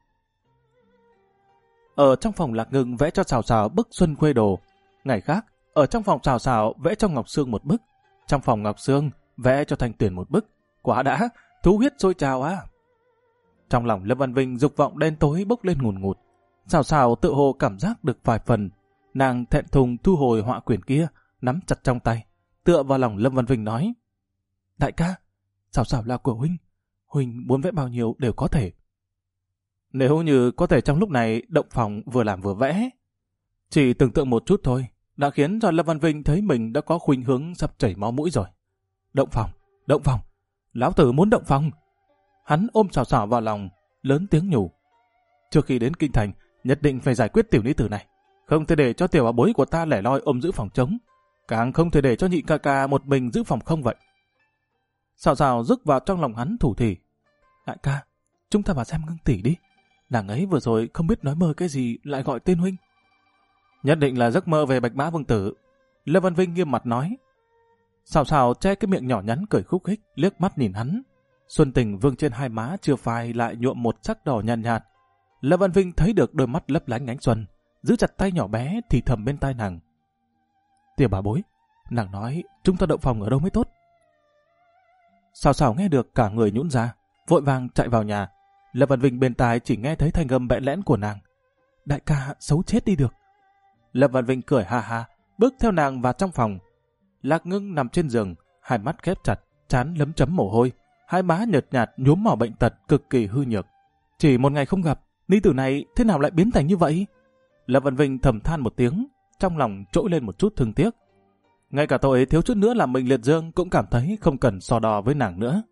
Ở trong phòng Lạc Ngưng vẽ cho Sào Sào bức xuân khuê đồ. Ngày khác, ở trong phòng Sào Sào vẽ cho Ngọc Sương một bức, trong phòng Ngọc Sương vẽ cho Thanh Tuyền một bức. Quá đã, thú huyết sôi trào á! Trong lòng Lâm Văn Vinh dục vọng đen tối bốc lên ngùn ngụt. Sào Sào tự hồ cảm giác được vài phần, nàng thẹn thùng thu hồi họa quyển kia, nắm chặt trong tay, tựa vào lòng Lâm Văn Vinh nói: Đại ca, Sào Sào là của huynh, huynh muốn vẽ bao nhiêu đều có thể. Nếu như có thể trong lúc này động phòng vừa làm vừa vẽ, chỉ tưởng tượng một chút thôi, đã khiến cho Lâm Văn Vinh thấy mình đã có khuynh hướng sắp chảy máu mũi rồi. Động phòng, lão tử muốn động phòng. Hắn ôm Sào Sào vào lòng, lớn tiếng nhủ: Trước khi đến kinh thành, nhất định phải giải quyết tiểu nữ tử này. Không thể để cho tiểu bảo bối của ta lẻ loi ôm giữ phòng trống, càng không thể để cho nhị ca ca một mình giữ phòng không vậy. Sào Sào rước vào trong lòng hắn thủ thỉ: Đại ca, chúng ta vào xem Ngưng tỷ đi. Nàng ấy vừa rồi không biết nói mơ cái gì lại gọi tên huynh. Nhất định là giấc mơ về Bạch Mã Vương Tử. Lâm Văn Vinh nghiêm mặt nói. Sào Sào che cái miệng nhỏ nhắn cười khúc khích, liếc mắt nhìn hắn. Xuân tình vương trên hai má chưa phai lại nhuộm một sắc đỏ nhàn nhạt. Lâm Văn Vinh thấy được đôi mắt lấp lánh ánh xuân, giữ chặt tay nhỏ bé thì thầm bên tai nàng: Tiểu bà bối, nàng nói chúng ta động phòng ở đâu mới tốt. Sào Sào nghe được cả người nhũn ra, vội vàng chạy vào nhà. Lâm Văn Vinh bên tai chỉ nghe thấy thanh âm bẽn lẽn của nàng: Đại ca xấu chết đi được. Lâm Văn Vinh cười ha ha, bước theo nàng vào trong phòng. Lạc Ngưng nằm trên giường, hai mắt khép chặt, trán lấm chấm mồ hôi, hai má nhợt nhạt nhuốm màu bệnh tật cực kỳ hư nhược. Chỉ một ngày không gặp, ni tử này thế nào lại biến thành như vậy? Lâm Văn Vinh thầm than một tiếng, trong lòng trỗi lên một chút thương tiếc. Ngay cả tội thiếu chút nữa làm mình liệt dương cũng cảm thấy không cần so đo với nàng nữa.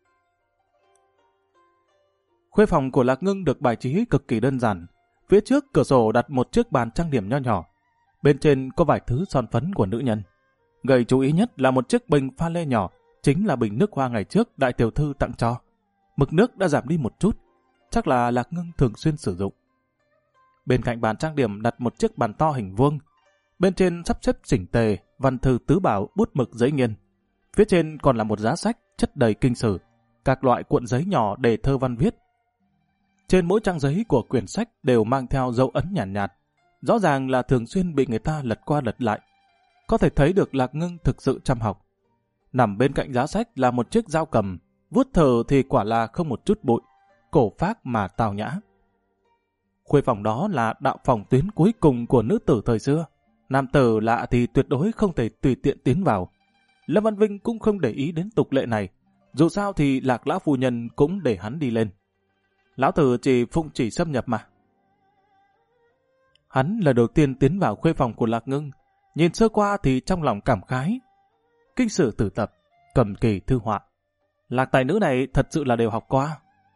Khuê phòng của Lạc Ngưng được bài trí cực kỳ đơn giản. Phía trước cửa sổ đặt một chiếc bàn trang điểm nho nhỏ. Bên trên có vài thứ son phấn của nữ nhân. Gây chú ý nhất là một chiếc bình pha lê nhỏ, chính là bình nước hoa ngày trước đại tiểu thư tặng cho. Mực nước đã giảm đi một chút, chắc là Lạc Ngưng thường xuyên sử dụng. Bên cạnh bàn trang điểm đặt một chiếc bàn to hình vuông. Bên trên sắp xếp chỉnh tề, văn thư tứ bảo, bút mực giấy nghiên. Phía trên còn là một giá sách chất đầy kinh sử, các loại cuộn giấy nhỏ để thơ văn viết. Trên mỗi trang giấy của quyển sách đều mang theo dấu ấn nhàn nhạt, rõ ràng là thường xuyên bị người ta lật qua lật lại. Có thể thấy được Lạc Ngưng thực sự chăm học. Nằm bên cạnh giá sách là một chiếc dao cầm, vuốt thờ thì quả là không một chút bụi, cổ phác mà tào nhã. Khuê phòng đó là đạo phòng tuyến cuối cùng của nữ tử thời xưa. Nam tử lạ thì tuyệt đối không thể tùy tiện tiến vào. Lâm Văn Vinh cũng không để ý đến tục lệ này. Dù sao thì Lạc lão phu nhân cũng để hắn đi lên. Lão tử chỉ phụng chỉ xâm nhập mà. Hắn là đầu tiên tiến vào khuê phòng của Lạc Ngưng. Nhìn sơ qua thì trong lòng cảm khái. Kinh sử tử tập, cầm kỳ thư họa. Lạc tài nữ này thật sự là đều học qua.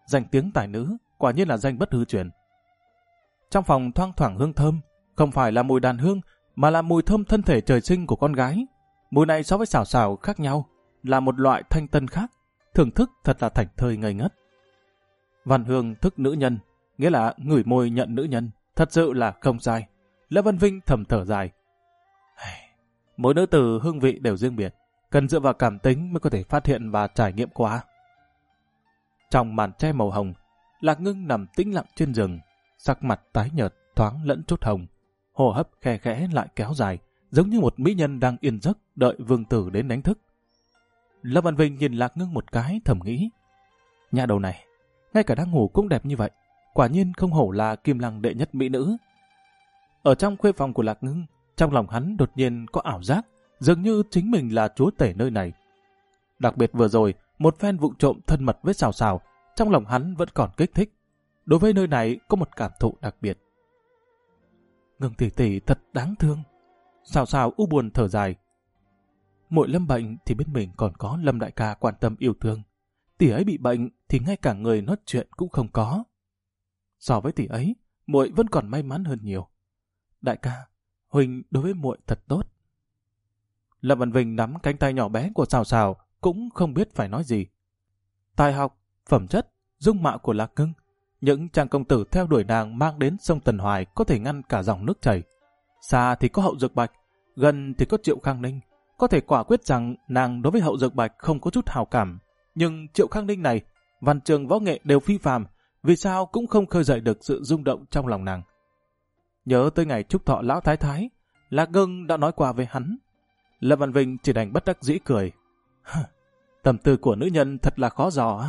danh tiếng tài nữ, quả nhiên là danh bất hư truyền. Trong phòng thoang thoảng hương thơm, không phải là mùi đàn hương, mà là mùi thơm thân thể trời sinh của con gái. Mùi này so với xào xào khác nhau, là một loại thanh tân khác, thưởng thức thật là thảnh thơi ngây ngất. Văn Hương thức nữ nhân, nghĩa là ngửi môi nhận nữ nhân, thật sự là không sai. Lê Văn Vinh thầm thở dài. Mỗi nữ tử hương vị đều riêng biệt, cần dựa vào cảm tính mới có thể phát hiện và trải nghiệm qua. Trong màn tre màu hồng, Lạc Ngưng nằm tĩnh lặng trên giường, sắc mặt tái nhợt, thoáng lẫn chút hồng, hô hấp khe khẽ lại kéo dài, giống như một mỹ nhân đang yên giấc đợi vương tử đến đánh thức. Lâm Văn Vinh nhìn Lạc Ngưng một cái thầm nghĩ, nhà đầu này, ngay cả đang ngủ cũng đẹp như vậy, quả nhiên không hổ là Kim Lăng đệ nhất mỹ nữ. Ở trong khuê phòng của Lạc Ngưng, trong lòng hắn đột nhiên có ảo giác, dường như chính mình là chúa tể nơi này. Đặc biệt vừa rồi, một phen vụng trộm thân mật với Sào Sào, trong lòng hắn vẫn còn kích thích. Đối với nơi này có một cảm thụ đặc biệt. Ngưng tỷ tỷ thật đáng thương. Sào Sào u buồn thở dài. Muội Lâm bệnh thì bên mình còn có Lâm đại ca quan tâm yêu thương. Tỷ ấy bị bệnh thì ngay cả người nói chuyện cũng không có. So với tỷ ấy, muội vẫn còn may mắn hơn nhiều. Đại ca, huynh đối với muội thật tốt. Lâm Văn Vinh nắm cánh tay nhỏ bé của Sào Sào cũng không biết phải nói gì. Tài học, phẩm chất, dung mạo của Lạc Ngưng, những chàng công tử theo đuổi nàng mang đến sông Tần Hoài có thể ngăn cả dòng nước chảy. Xa thì có Hậu Dược Bạch, gần thì có Triệu Khang Ninh. Có thể quả quyết rằng nàng đối với Hậu Dược Bạch không có chút hào cảm. Nhưng Triệu Khang Ninh này, văn trường võ nghệ đều phi phàm, vì sao cũng không khơi dậy được sự rung động trong lòng nàng. Nhớ tới ngày chúc thọ lão thái thái, Lạc Ngưng đã nói qua với hắn. Lâm Văn Vinh chỉ đành bất đắc dĩ cười. Tâm tư của nữ nhân thật là khó dò.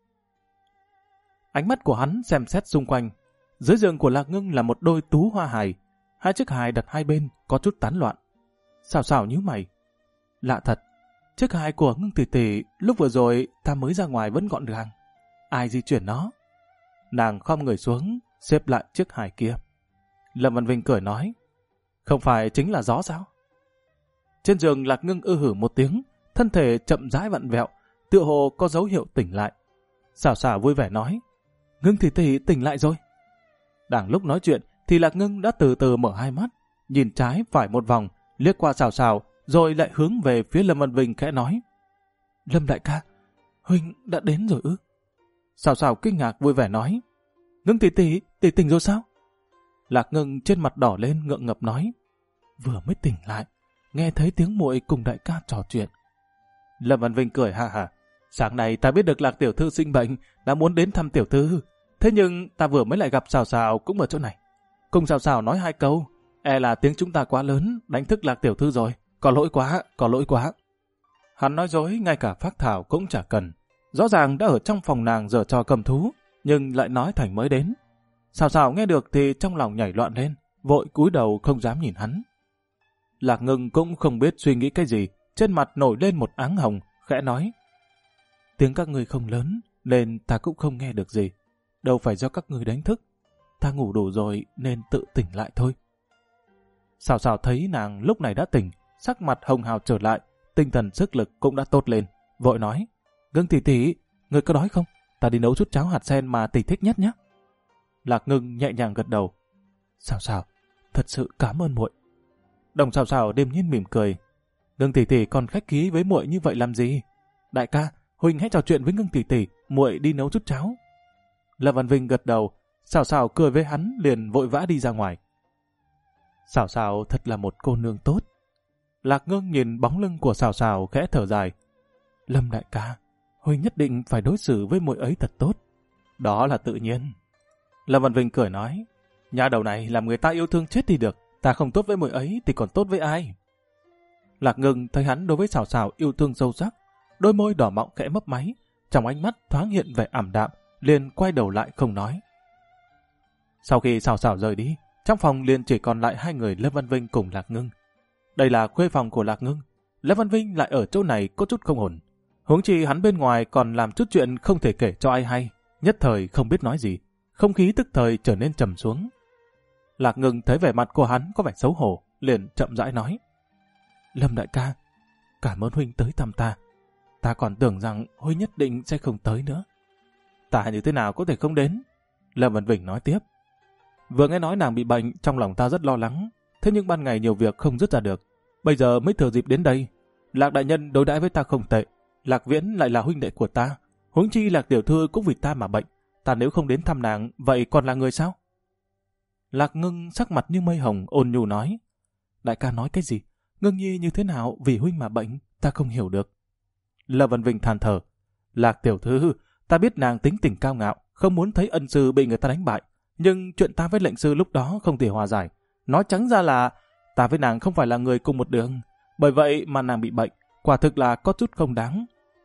Ánh mắt của hắn xem xét xung quanh. Dưới giường của Lạc Ngưng là một đôi tú hoa hài. Hai chiếc hài đặt hai bên có chút tán loạn. Sào Sào nhíu mày. Lạ thật, chiếc hài của Ngưng tỷ tỷ lúc vừa rồi ta mới ra ngoài vẫn gọn gàng. Ai di chuyển nó? Nàng khom người xuống, xếp lại chiếc hài kia. Lâm Văn Vinh cười nói. Không phải chính là gió sao? Trên giường Lạc Ngưng hử một tiếng, thân thể chậm rãi vặn vẹo, tựa hồ có dấu hiệu tỉnh lại. Sào Sào vui vẻ nói, Ngưng tỷ tỷ tỉnh lại rồi. Đang lúc nói chuyện thì Lạc Ngưng đã từ từ mở hai mắt, nhìn trái phải một vòng, liếc qua Sào Sào, rồi lại hướng về phía Lâm Văn Vinh khẽ nói, Lâm đại ca, huynh đã đến rồi ư? Sào Sào kinh ngạc vui vẻ nói, Ngưng tỷ tỷ tỉnh rồi sao? Lạc Ngưng trên mặt đỏ lên ngượng ngập nói, vừa mới tỉnh lại, nghe thấy tiếng muội cùng đại ca trò chuyện. Lâm Văn Vinh cười ha ha, sáng nay ta biết được Lạc tiểu thư sinh bệnh, đã muốn đến thăm tiểu thư. Thế nhưng ta vừa mới lại gặp Sào Sào cũng ở chỗ này. Cùng Sào Sào nói hai câu, e là tiếng chúng ta quá lớn, đánh thức Lạc tiểu thư rồi. Có lỗi quá, có lỗi quá. Hắn nói dối ngay cả phác thảo cũng chả cần. Rõ ràng đã ở trong phòng nàng giở trò cầm thú, nhưng lại nói thành mới đến. Sào Sào nghe được thì trong lòng nhảy loạn lên, vội cúi đầu không dám nhìn hắn. Lạc Ngưng cũng không biết suy nghĩ cái gì, trên mặt nổi lên một áng hồng, khẽ nói, tiếng các ngươi không lớn, nên ta cũng không nghe được gì. Đâu phải do các ngươi đánh thức. Ta ngủ đủ rồi nên tự tỉnh lại thôi. Sào Sào thấy nàng lúc này đã tỉnh, sắc mặt hồng hào trở lại, tinh thần sức lực cũng đã tốt lên, vội nói, Ngưng tỷ tỷ, ngươi có đói không? Ta đi nấu chút cháo hạt sen mà tỷ thích nhất nhé. Lạc Ngưng nhẹ nhàng gật đầu. Sào Sào, thật sự cảm ơn muội. Đồng Sào Sào đêm nhiên mỉm cười. Ngưng tỷ tỷ còn khách khí với muội như vậy làm gì? Đại ca, huynh hãy trò chuyện với Ngưng tỷ tỷ, muội đi nấu chút cháo. Lâm Văn Vinh gật đầu, Sào Sào cười với hắn liền vội vã đi ra ngoài. Sào Sào thật là một cô nương tốt. Lạc Ngưng nhìn bóng lưng của Sào Sào khẽ thở dài. Lâm đại ca, huynh nhất định phải đối xử với muội ấy thật tốt. Đó là tự nhiên. Lâm Văn Vinh cười nói, nhà đầu này làm người ta yêu thương chết đi được. Ta không tốt với muội ấy thì còn tốt với ai? Lạc Ngưng thấy hắn đối với Sào Sào yêu thương sâu sắc, đôi môi đỏ mọng khẽ mấp máy, trong ánh mắt thoáng hiện vẻ ảm đạm, liền quay đầu lại không nói. Sau khi Sào Sào rời đi, trong phòng liền chỉ còn lại hai người Lâm Văn Vinh cùng Lạc Ngưng. Đây là khuê phòng của Lạc Ngưng, Lâm Văn Vinh lại ở chỗ này có chút không ổn. Huống chi hắn bên ngoài còn làm chút chuyện không thể kể cho ai hay, nhất thời không biết nói gì, không khí tức thời trở nên trầm xuống. Lạc Ngưng thấy vẻ mặt của hắn có vẻ xấu hổ, liền chậm rãi nói, Lâm đại ca, cảm ơn huynh tới thăm ta. Ta còn tưởng rằng huynh nhất định sẽ không tới nữa. Ta như thế nào có thể không đến? Lâm Văn Vinh nói tiếp. Vừa nghe nói nàng bị bệnh, trong lòng ta rất lo lắng. Thế nhưng ban ngày nhiều việc không dứt ra được. Bây giờ mới thừa dịp đến đây. Lạc đại nhân đối đãi với ta không tệ. Lạc Viễn lại là huynh đệ của ta. Huống chi Lạc tiểu thư cũng vì ta mà bệnh. Ta nếu không đến thăm nàng, vậy còn là người sao? Lạc Ngưng sắc mặt như mây hồng ôn nhu nói. Đại ca nói cái gì? Ngưng nhi như thế nào vì huynh mà bệnh? Ta không hiểu được. Lâm Văn Vinh than thở. Lạc tiểu thư, ta biết nàng tính tình cao ngạo, không muốn thấy ân sư bị người ta đánh bại. Nhưng chuyện ta với lệnh sư lúc đó không thể hòa giải. Nói trắng ra là ta với nàng không phải là người cùng một đường. Bởi vậy mà nàng bị bệnh, quả thực là có chút không đáng.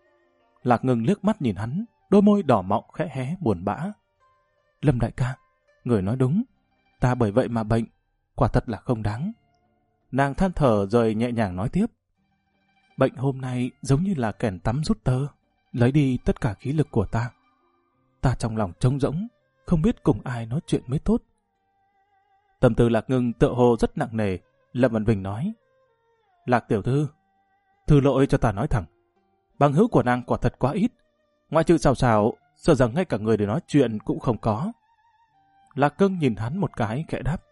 Lạc Ngưng liếc mắt nhìn hắn, đôi môi đỏ mọng khẽ hé buồn bã. Lâm đại ca, người nói đúng. Ta bởi vậy mà bệnh, quả thật là không đáng. Nàng than thở rồi nhẹ nhàng nói tiếp. Bệnh hôm nay giống như là kèn tắm rút tơ, lấy đi tất cả khí lực của ta. Ta trong lòng trống rỗng, không biết cùng ai nói chuyện mới tốt. Tâm tư Lạc Ngưng tựa hồ rất nặng nề. Lâm Văn Vinh nói. Lạc tiểu thư, thứ lỗi cho ta nói thẳng. Bằng hữu của nàng quả thật quá ít. Ngoại trừ xào xào, sợ rằng ngay cả người để nói chuyện cũng không có. Lạc Ngưng nhìn hắn một cái khẽ đáp.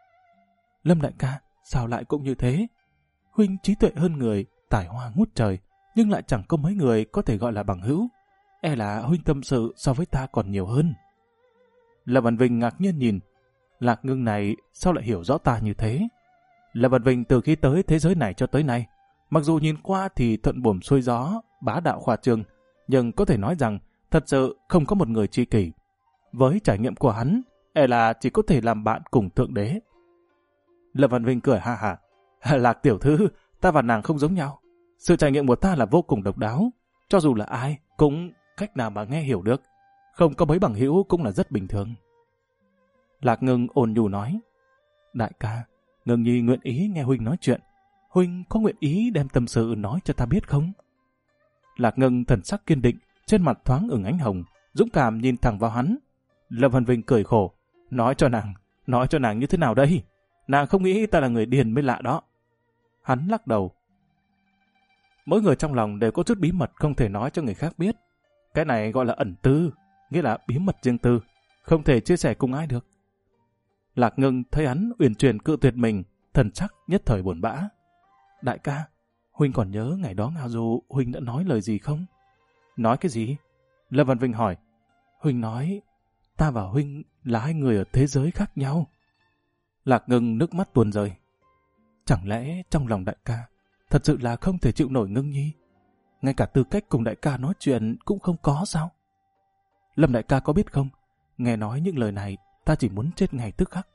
Lâm đại ca, sao lại cũng như thế? Huynh trí tuệ hơn người, tài hoa ngút trời, nhưng lại chẳng có mấy người có thể gọi là bằng hữu. E là huynh tâm sự so với ta còn nhiều hơn. Lâm Văn Vinh ngạc nhiên nhìn. Lạc Ngưng này sao lại hiểu rõ ta như thế? Lâm Văn Vinh từ khi tới thế giới này cho tới nay, mặc dù nhìn qua thì thuận buồm xuôi gió, bá đạo khoa trương, nhưng có thể nói rằng thật sự không có một người tri kỷ. Với trải nghiệm của hắn, e là chỉ có thể làm bạn cùng Thượng Đế. Lâm Văn Vinh cười ha hả. Lạc tiểu thư, ta và nàng không giống nhau. Sự trải nghiệm của ta là vô cùng độc đáo. Cho dù là ai, cũng cách nào mà nghe hiểu được. Không có mấy bằng hữu cũng là rất bình thường. Lạc Ngưng ôn nhu nói. Đại ca, Ngưng nhi nguyện ý nghe huynh nói chuyện. Huynh có nguyện ý đem tâm sự nói cho ta biết không? Lạc Ngưng thần sắc kiên định, trên mặt thoáng ửng ánh hồng, dũng cảm nhìn thẳng vào hắn. Lâm Văn Vinh cười khổ. Nói cho nàng như thế nào đây? Nàng không nghĩ ta là người điên mới lạ đó. Hắn lắc đầu. Mỗi người trong lòng đều có chút bí mật không thể nói cho người khác biết. Cái này gọi là ẩn tư, nghĩa là bí mật riêng tư, không thể chia sẻ cùng ai được. Lạc Ngưng thấy hắn uyển chuyển cự tuyệt mình, thần sắc nhất thời buồn bã. Đại ca, huynh còn nhớ ngày đó Ngao Du huynh đã nói lời gì không? Nói cái gì? Lâm Văn Vinh hỏi. Huynh nói, ta và huynh là hai người ở thế giới khác nhau. Lạc Ngưng nước mắt tuôn rơi. Chẳng lẽ trong lòng đại ca thật sự là không thể chịu nổi Ngưng nhi? Ngay cả tư cách cùng đại ca nói chuyện cũng không có sao? Lâm đại ca có biết không? Nghe nói những lời này, ta chỉ muốn chết ngay tức khắc.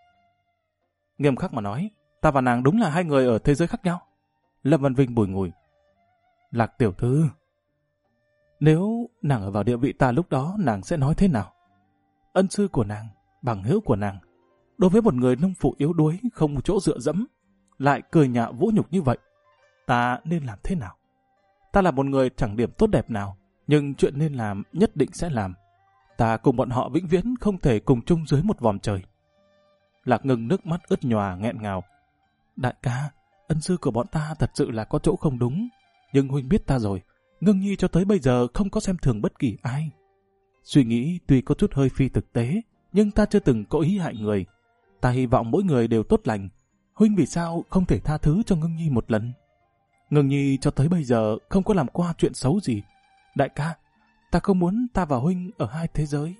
Nghiêm khắc mà nói, ta và nàng đúng là hai người ở thế giới khác nhau. Lâm Văn Vinh bùi ngùi. Lạc tiểu thư, nếu nàng ở vào địa vị ta lúc đó, nàng sẽ nói thế nào? Ân sư của nàng, bằng hữu của nàng, đối với một người nông phụ yếu đuối không chỗ dựa dẫm, lại cười nhạo vũ nhục như vậy, ta nên làm thế nào? Ta là một người chẳng điểm tốt đẹp nào, nhưng chuyện nên làm nhất định sẽ làm. Ta cùng bọn họ vĩnh viễn không thể cùng chung dưới một vòm trời. Lạc Ngưng nước mắt ướt nhòa nghẹn ngào. Đại ca, ân sư của bọn ta thật sự là có chỗ không đúng, nhưng huynh biết ta rồi, Ngưng nhi cho tới bây giờ không có xem thường bất kỳ ai. Suy nghĩ tuy có chút hơi phi thực tế, nhưng ta chưa từng có ý hại người. Ta hy vọng mỗi người đều tốt lành. Huynh vì sao không thể tha thứ cho Ngưng nhi một lần? Ngưng nhi cho tới bây giờ không có làm qua chuyện xấu gì. Đại ca, ta không muốn ta và huynh ở hai thế giới.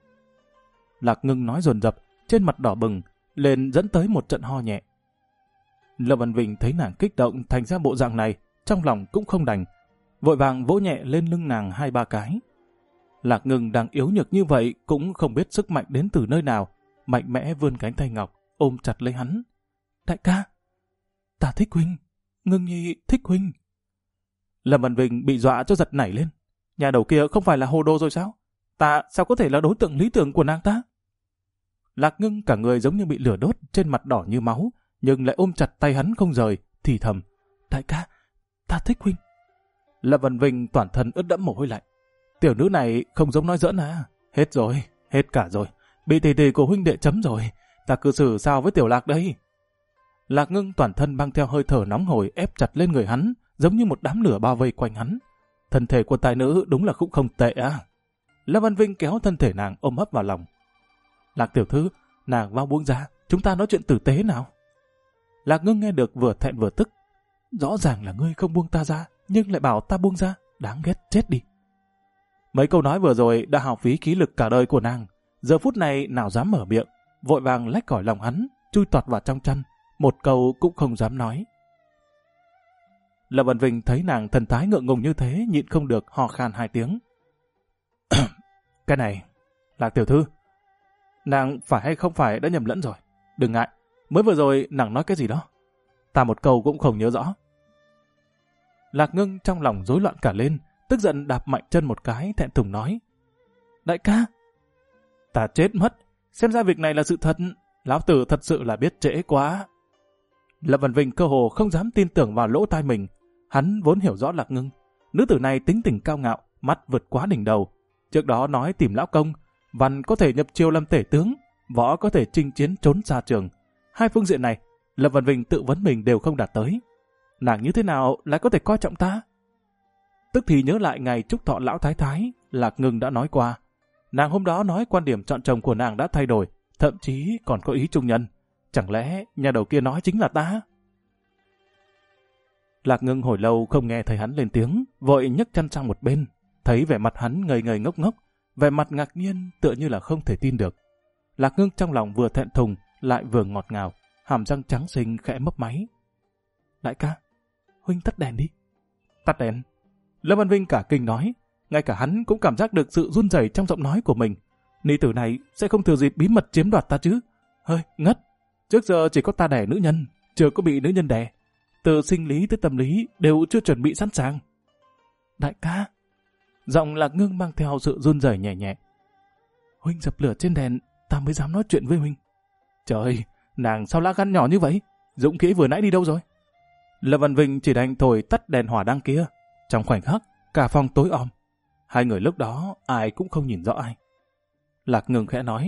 Lạc Ngưng nói dồn dập, trên mặt đỏ bừng, lên dẫn tới một trận ho nhẹ. Lâm Văn Vinh thấy nàng kích động thành ra bộ dạng này, trong lòng cũng không đành, vội vàng vỗ nhẹ lên lưng nàng 2-3 cái. Lạc Ngưng đang yếu nhược như vậy cũng không biết sức mạnh đến từ nơi nào, mạnh mẽ vươn cánh tay ngọc, ôm chặt lấy hắn. Đại ca, ta thích huynh, Ngưng nhi thích huynh. Lâm Văn Vinh bị dọa cho giật nảy lên. Nhà đầu kia không phải là hồ đồ rồi sao? Ta sao có thể là đối tượng lý tưởng của nàng ta? Lạc Ngưng cả người giống như bị lửa đốt, trên mặt đỏ như máu, nhưng lại ôm chặt tay hắn không rời, thì thầm. Đại ca, ta thích huynh. Lâm Văn Vinh toàn thân ướt đẫm mồ hôi lạnh. Tiểu nữ này không giống nói giỡn à? Hết rồi, hết cả rồi. Bị tỷ tỷ của huynh đệ chấm rồi. Ta cư xử sao với tiểu Lạc đây? Lạc Ngưng toàn thân mang theo hơi thở nóng hổi ép chặt lên người hắn, giống như một đám lửa bao vây quanh hắn. Thân thể của tài nữ đúng là cũng không tệ à? Lâm Văn Vinh kéo thân thể nàng ôm ấp vào lòng. Lạc tiểu thư, nàng mau buông ra, chúng ta nói chuyện tử tế nào. Lạc Ngưng nghe được vừa thẹn vừa tức. Rõ ràng là ngươi không buông ta ra, nhưng lại bảo ta buông ra, đáng ghét chết đi. Mấy câu nói vừa rồi đã hao phí khí lực cả đời của nàng. Giờ phút này nào dám mở miệng, vội vàng lách khỏi lòng hắn, chui toạt vào trong chăn, một câu cũng không dám nói. Lâm Văn Vinh thấy nàng thần thái ngượng ngùng như thế, nhịn không được ho khan 2 tiếng. Cái này, Lạc tiểu thư, nàng phải hay không phải đã nhầm lẫn rồi. Đừng ngại, mới vừa rồi nàng nói cái gì đó, ta một câu cũng không nhớ rõ. Lạc Ngưng trong lòng rối loạn cả lên, tức giận đạp mạnh chân một cái, thẹn thùng nói. Đại ca, ta chết mất, xem ra việc này là sự thật, lão tử thật sự là biết trễ quá. Lâm Văn Vinh cơ hồ không dám tin tưởng vào lỗ tai mình, hắn vốn hiểu rõ Lạc Ngưng. Nữ tử này tính tình cao ngạo, mắt vượt quá đỉnh đầu. Trước đó nói tìm lão công, văn có thể nhập chiêu làm tể tướng, võ có thể chinh chiến trốn xa trường. 2 phương diện này, Lâm Văn Vinh tự vấn mình đều không đạt tới. Nàng như thế nào lại có thể coi trọng ta? Tức thì nhớ lại ngày chúc thọ lão thái thái, Lạc Ngưng đã nói qua. Nàng hôm đó nói quan điểm chọn chồng của nàng đã thay đổi, thậm chí còn có ý trung nhân. Chẳng lẽ nhà đầu kia nói chính là ta? Lạc Ngưng hồi lâu không nghe thấy hắn lên tiếng, vội nhấc chân sang một bên, thấy vẻ mặt hắn ngây ngây ngốc ngốc, vẻ mặt ngạc nhiên tựa như là không thể tin được. Lạc Ngưng trong lòng vừa thẹn thùng lại vừa ngọt ngào, hàm răng trắng xinh khẽ mấp máy. Đại ca, huynh tắt đèn đi. Tắt đèn? Lâm Văn Vinh cả kinh nói, ngay cả hắn cũng cảm giác được sự run rẩy trong giọng nói của mình. Ni tử này sẽ không thừa dịp bí mật chiếm đoạt ta chứ? Hơi ngất. Trước giờ chỉ có ta đẻ nữ nhân, chưa có bị nữ nhân đẻ. Từ sinh lý tới tâm lý đều chưa chuẩn bị sẵn sàng. Đại ca, giọng Lạc Ngưng mang theo sự run rẩy nhẹ nhẹ. Huynh dập lửa trên đèn, ta mới dám nói chuyện với huynh. Trời, nàng sao lá gan nhỏ như vậy? Dũng khí vừa nãy đi đâu rồi? Lâm Văn Vinh chỉ đành thổi tắt đèn hỏa đăng kia. Trong khoảnh khắc, cả phòng tối om. 2 người lúc đó ai cũng không nhìn rõ ai. Lạc Ngưng khẽ nói,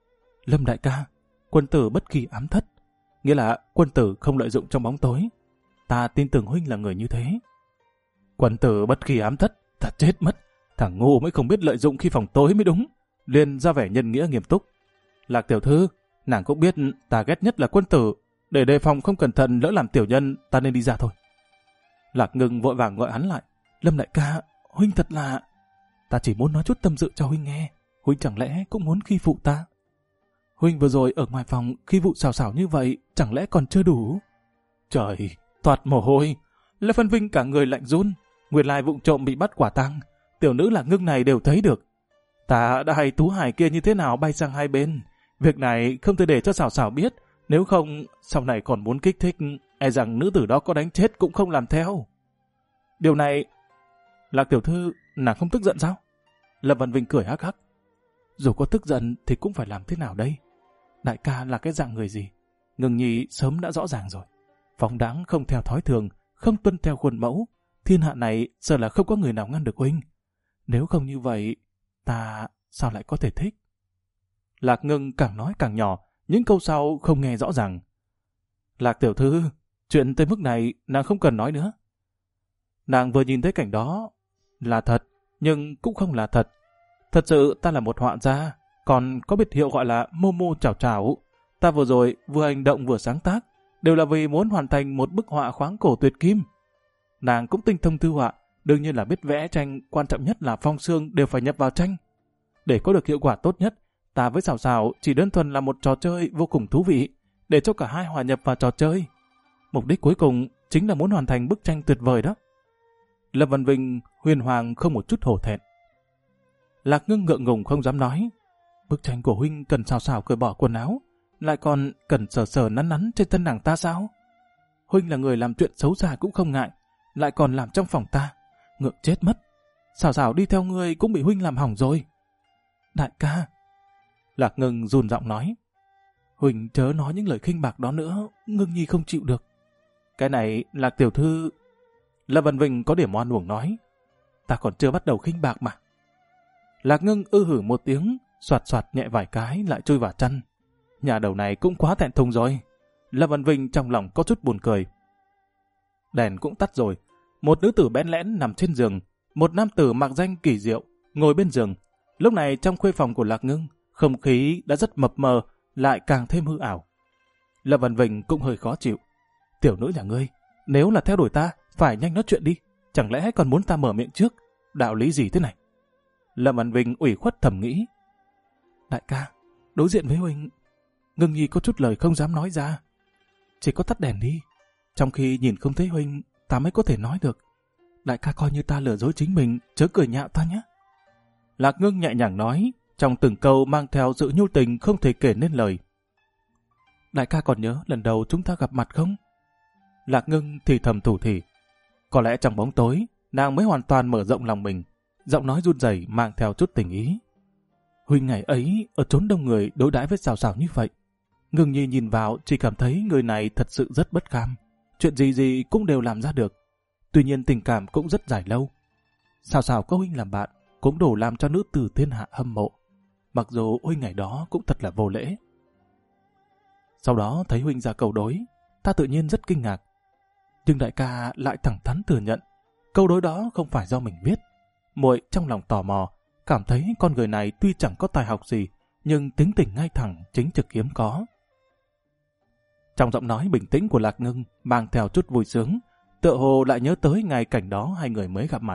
Lâm đại ca, quân tử bất kỳ ám thất, nghĩa là quân tử không lợi dụng trong bóng tối. Ta tin tưởng huynh là người như thế. Quân tử bất kỳ ám thất, ta chết mất. Thằng ngu mới không biết lợi dụng khi phòng tối mới đúng. Liền ra vẻ nhân nghĩa nghiêm túc. Lạc tiểu thư, nàng cũng biết ta ghét nhất là quân tử. Để đề phòng không cẩn thận lỡ làm tiểu nhân, ta nên đi ra thôi. Lạc Ngưng vội vàng gọi hắn lại. Lâm đại ca, huynh thật là... Ta chỉ muốn nói chút tâm sự cho huynh nghe. Huynh chẳng lẽ cũng muốn khi phụ ta? Huynh vừa rồi ở ngoài phòng khi vụ xào xào như vậy, chẳng lẽ còn chưa đủ? Trời, toát mồ hôi. Lâm Văn Vinh cả người lạnh run. Nguyên lai vụ trộm bị bắt quả tang. Tiểu nữ Lạc Ngưng này đều thấy được. Ta đã hay Tú Hải kia như thế nào bay sang hai bên. Việc này không thể để cho xào xào biết. Nếu không, sau này còn muốn kích thích, e rằng nữ tử đó có đánh chết cũng không làm theo. Điều này... Lạc tiểu thư, nàng không tức giận sao? Lâm Văn Vinh cười hắc hắc. Dù có tức giận thì cũng phải làm thế nào đây? Đại ca là cái dạng người gì? Ngưng nhi sớm đã rõ ràng rồi. Phóng đáng không theo thói thường, không tuân theo khuôn mẫu. Thiên hạ này sợ là không có người nào ngăn được huynh. Nếu không như vậy, ta sao lại có thể thích? Lạc Ngưng càng nói càng nhỏ, những câu sau không nghe rõ ràng. Lạc tiểu thư, chuyện tới mức này nàng không cần nói nữa. Nàng vừa nhìn thấy cảnh đó là thật, nhưng cũng không là thật. Thật sự ta là một họa gia, còn có biệt hiệu gọi là Momo Chảo Chảo. Ta vừa rồi vừa hành động vừa sáng tác, đều là vì muốn hoàn thành một bức họa khoáng cổ tuyệt kim. Nàng cũng tinh thông thư họa, đương nhiên là biết vẽ tranh, quan trọng nhất là phong xương đều phải nhập vào tranh. Để có được hiệu quả tốt nhất, ta với Xảo Xảo chỉ đơn thuần là một trò chơi vô cùng thú vị, để cho cả hai hòa nhập vào trò chơi. Mục đích cuối cùng chính là muốn hoàn thành bức tranh tuyệt vời đó. Lâm Văn Vinh huyền hoàng không một chút hổ thẹn. Lạc Ngưng ngượng ngùng không dám nói. Bức tranh của huynh cần Xảo Xảo cởi bỏ quần áo, lại còn cần sờ sờ nắn nắn trên thân nàng ta sao? Huynh là người làm chuyện xấu xa cũng không ngại, lại còn làm trong phòng ta. Ngượng chết mất. Xảo Xảo đi theo ngươi cũng bị huynh làm hỏng rồi. Đại ca. Lạc Ngưng run giọng nói. Huynh chớ nói những lời khinh bạc đó nữa, Ngưng nhi không chịu được. Cái này Lạc tiểu thư... Lâm Văn Vinh có điểm oan uổng nói. Ta còn chưa bắt đầu khinh bạc mà. Lạc Ngưng hử một tiếng, soạt soạt nhẹ vài cái lại chui vào chăn. Nhà đầu này cũng quá thẹn thùng rồi. Lâm Văn Vinh trong lòng có chút buồn cười. Đèn cũng tắt rồi. Một nữ tử bẽn lẽn nằm trên giường. Một nam tử mặc danh kỳ diệu ngồi bên giường. Lúc này trong khuê phòng của Lạc Ngưng, không khí đã rất mập mờ, lại càng thêm hư ảo. Lâm Văn Vinh cũng hơi khó chịu. Tiểu nữ nhà ngươi, nếu là theo đuổi ta, phải nhanh nói chuyện đi. Chẳng lẽ còn muốn ta mở miệng trước? Đạo lý gì thế này? Lâm Văn Vinh ủy khuất thầm nghĩ. Đại ca, đối diện với huynh, Ngưng Nhi có chút lời không dám nói ra. Chỉ có tắt đèn đi. Trong khi nhìn không thấy huynh, ta mới có thể nói được. Đại ca coi như ta lừa dối chính mình, chớ cười nhạo ta nhé. Lạc Ngưng nhẹ nhàng nói, trong từng câu mang theo sự nhu tình không thể kể nên lời. Đại ca còn nhớ lần đầu chúng ta gặp mặt không? Lạc Ngưng thì thầm thủ thỉ. Có lẽ trong bóng tối, nàng mới hoàn toàn mở rộng lòng mình. Giọng nói run rẩy mang theo chút tình ý. Huynh ngày ấy ở chốn đông người đối đãi với Sào Sào như vậy. Ngưng Nhi nhìn vào chỉ cảm thấy người này thật sự rất bất kham. Chuyện gì gì cũng đều làm ra được. Tuy nhiên tình cảm cũng rất dài lâu. Sào Sào có huynh làm bạn cũng đủ làm cho nữ tử thiên hạ hâm mộ. Mặc dù huynh ngày đó cũng thật là vô lễ. Sau đó thấy huynh ra cầu đối, ta tự nhiên rất kinh ngạc. Nhưng đại ca lại thẳng thắn thừa nhận, câu đối đó không phải do mình viết. Muội trong lòng tò mò, cảm thấy con người này tuy chẳng có tài học gì, nhưng tính tình ngay thẳng, chính trực hiếm có. Trong giọng nói bình tĩnh của Lạc Ngưng mang theo chút vui sướng, tựa hồ lại nhớ tới ngày cảnh đó hai người mới gặp mặt.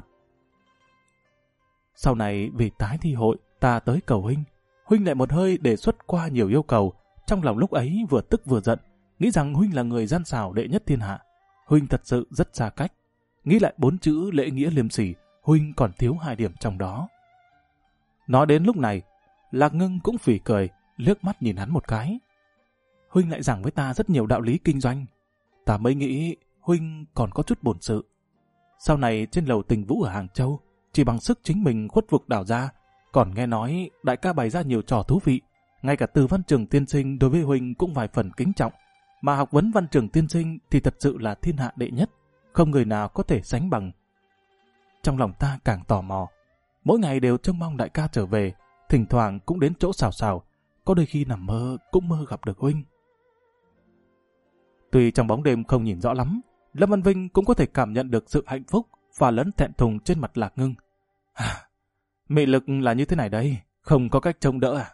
Sau này vì tái thi hội, ta tới cầu huynh. Huynh lại một hơi đề xuất qua nhiều yêu cầu. Trong lòng lúc ấy vừa tức vừa giận, nghĩ rằng huynh là người gian xảo đệ nhất thiên hạ. Huynh thật sự rất xa cách. Nghĩ lại 4 chữ lễ nghĩa liêm sỉ, huynh còn thiếu 2 điểm trong đó. Nói đến lúc này, Lạc Ngưng cũng phỉ cười, liếc mắt nhìn hắn một cái. Huynh lại giảng với ta rất nhiều đạo lý kinh doanh. Ta mới nghĩ huynh còn có chút bổn sự. Sau này trên lầu Tình Vũ ở Hàng Châu, chỉ bằng sức chính mình khuất phục đào ra, còn nghe nói đại ca bày ra nhiều trò thú vị. Ngay cả Từ Văn Trường tiên sinh đối với huynh cũng vài phần kính trọng, mà học vấn Văn Trường tiên sinh thì thật sự là thiên hạ đệ nhất, không người nào có thể sánh bằng. Trong lòng ta càng tò mò, mỗi ngày đều trông mong đại ca trở về, thỉnh thoảng cũng đến chỗ Sào Sào, có đôi khi nằm mơ cũng mơ gặp được huynh. Tuy trong bóng đêm không nhìn rõ lắm, Lâm Văn Vinh cũng có thể cảm nhận được sự hạnh phúc và lẫn thẹn thùng trên mặt Lạc Ngưng. Mị lực là như thế này đây, không có cách trông đỡ à?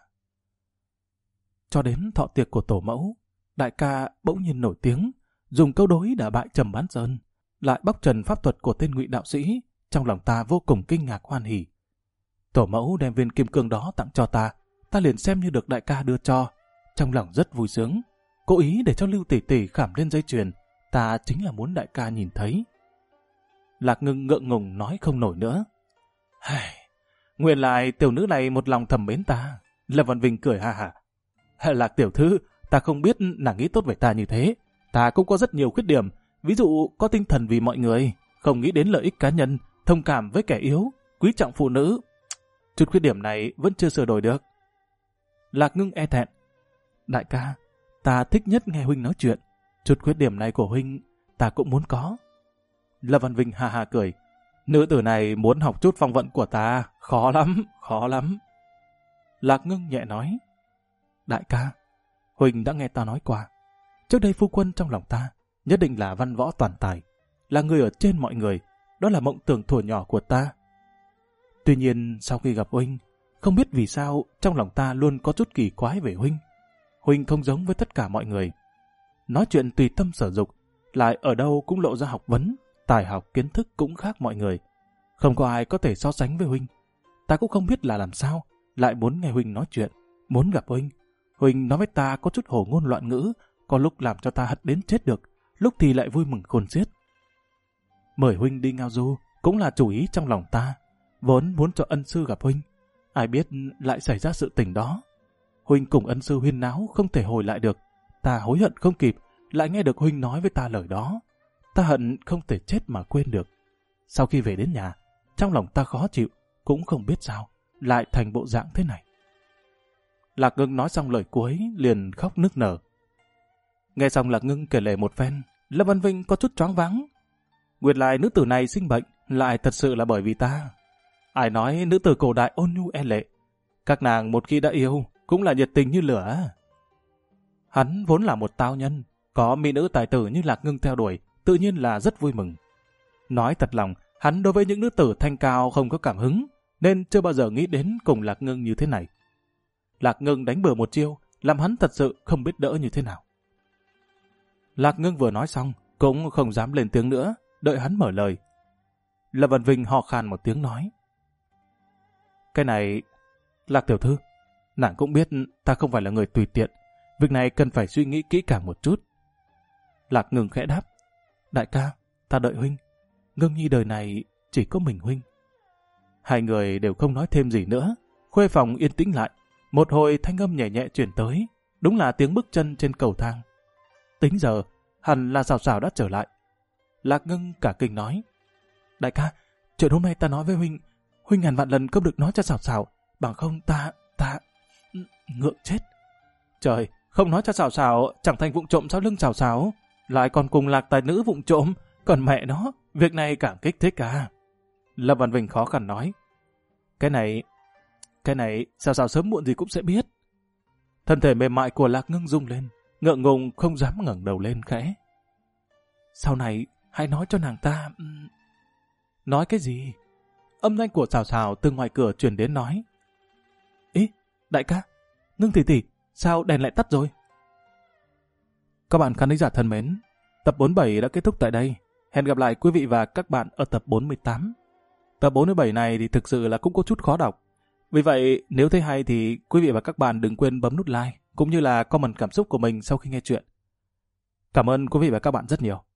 Cho đến thọ tiệc của tổ mẫu, đại ca bỗng nhiên nổi tiếng, dùng câu đối đả bại Trầm Bán Sơn, lại bóc trần pháp thuật của tên Ngụy đạo sĩ, trong lòng ta vô cùng kinh ngạc hoan hỉ. Tổ mẫu đem viên kim cương đó tặng cho ta liền xem như được đại ca đưa cho, trong lòng rất vui sướng, cố ý để cho Lưu tỷ tỷ khảm lên dây chuyền, ta chính là muốn đại ca nhìn thấy. Lạc Ngưng ngượng ngùng nói không nổi nữa. Nguyên lại tiểu nữ này một lòng thầm mến ta. Lâm Văn Vinh cười ha hả. Lạc tiểu thư, ta không biết nàng nghĩ tốt về ta như thế. Ta cũng có rất nhiều khuyết điểm, ví dụ có tinh thần vì mọi người, không nghĩ đến lợi ích cá nhân, thông cảm với kẻ yếu, quý trọng phụ nữ. Chút khuyết điểm này vẫn chưa sửa đổi được. Lạc Ngưng e thẹn. Đại ca, ta thích nhất nghe huynh nói chuyện. Chút khuyết điểm này của huynh, ta cũng muốn có. Lâm Văn Vinh ha ha cười. Nữ tử này muốn học chút phong vận của ta, khó lắm, khó lắm. Lạc Ngưng nhẹ nói. Đại ca, huynh đã nghe ta nói qua. Trước đây phu quân trong lòng ta, nhất định là văn võ toàn tài, là người ở trên mọi người, đó là mộng tưởng thuở nhỏ của ta. Tuy nhiên, sau khi gặp huynh, không biết vì sao trong lòng ta luôn có chút kỳ quái về huynh. Huynh không giống với tất cả mọi người. Nói chuyện tùy tâm sở dục, lại ở đâu cũng lộ ra học vấn, tài học kiến thức cũng khác mọi người. Không có ai có thể so sánh với huynh. Ta cũng không biết là làm sao, lại muốn nghe huynh nói chuyện, muốn gặp huynh. Huynh nói với ta có chút hồ ngôn loạn ngữ, có lúc làm cho ta hận đến chết được, lúc thì lại vui mừng khôn xiết. Mời huynh đi ngao du cũng là chủ ý trong lòng ta, vốn muốn cho ân sư gặp huynh. Ai biết lại xảy ra sự tình đó. Huynh cùng ân sư huyên náo không thể hồi lại được. Ta hối hận không kịp, lại nghe được huynh nói với ta lời đó. Ta hận không thể chết mà quên được. Sau khi về đến nhà, trong lòng ta khó chịu, cũng không biết sao, lại thành bộ dạng thế này. Lạc Ngưng nói xong lời cuối, liền khóc nức nở. Nghe xong Lạc Ngưng kể lể một phen, Lâm Văn Vinh có chút choáng váng. Nguyên lại nữ tử này sinh bệnh, lại thật sự là bởi vì ta. Ai nói nữ tử cổ đại ôn nhu e lệ. Các nàng một khi đã yêu, cũng là nhiệt tình như lửa. Hắn vốn là một tao nhân, có mỹ nữ tài tử như Lạc Ngưng theo đuổi, tự nhiên là rất vui mừng. Nói thật lòng, hắn đối với những nữ tử thanh cao không có cảm hứng, nên chưa bao giờ nghĩ đến cùng Lạc Ngưng như thế này. Lạc Ngưng đánh bừa một chiêu, làm hắn thật sự không biết đỡ như thế nào. Lạc Ngưng vừa nói xong, cũng không dám lên tiếng nữa, đợi hắn mở lời. Lâm Vân Vinh ho khan một tiếng nói. Cái này, Lạc tiểu thư, nàng cũng biết ta không phải là người tùy tiện, việc này cần phải suy nghĩ kỹ càng một chút. Lạc Ngưng khẽ đáp. Đại ca, ta đợi huynh. Ngưng nhi đời này chỉ có mình huynh. Hai người đều không nói thêm gì nữa. Khuê phòng yên tĩnh lại. Một hồi thanh âm nhẹ nhẹ chuyển tới. Đúng là tiếng bước chân trên cầu thang. Tính giờ, hẳn là Sào Sào đã trở lại. Lạc Ngưng cả kinh nói. Đại ca, chuyện hôm nay ta nói với huynh, huynh ngàn vạn lần không được nói cho Sào Sào, bằng không ta... ngượng chết. Trời, không nói cho Sào Sào, chẳng thành vụng trộm sau lưng Sào Sào, lại còn cùng Lạc tài nữ vụng trộm, còn mẹ nó, việc này càng kích thích cả. Lâm Văn Vinh khó khăn nói. Cái này, Sào Sào sớm muộn gì cũng sẽ biết. Thân thể mềm mại của Lạc Ngưng rung lên, ngượng ngùng không dám ngẩng đầu lên khẽ. Sau này, hãy nói cho nàng ta... Nói cái gì? Âm thanh của Sào Sào từ ngoài cửa truyền đến nói. Ý, đại ca, Ngưng tỷ tỷ, sao đèn lại tắt rồi? Các bạn khán thính giả thân mến, tập 47 đã kết thúc tại đây. Hẹn gặp lại quý vị và các bạn ở tập 48. Tập 47 này thì thực sự là cũng có chút khó đọc. Vì vậy, nếu thấy hay thì quý vị và các bạn đừng quên bấm nút like, cũng như là comment cảm xúc của mình sau khi nghe chuyện. Cảm ơn quý vị và các bạn rất nhiều.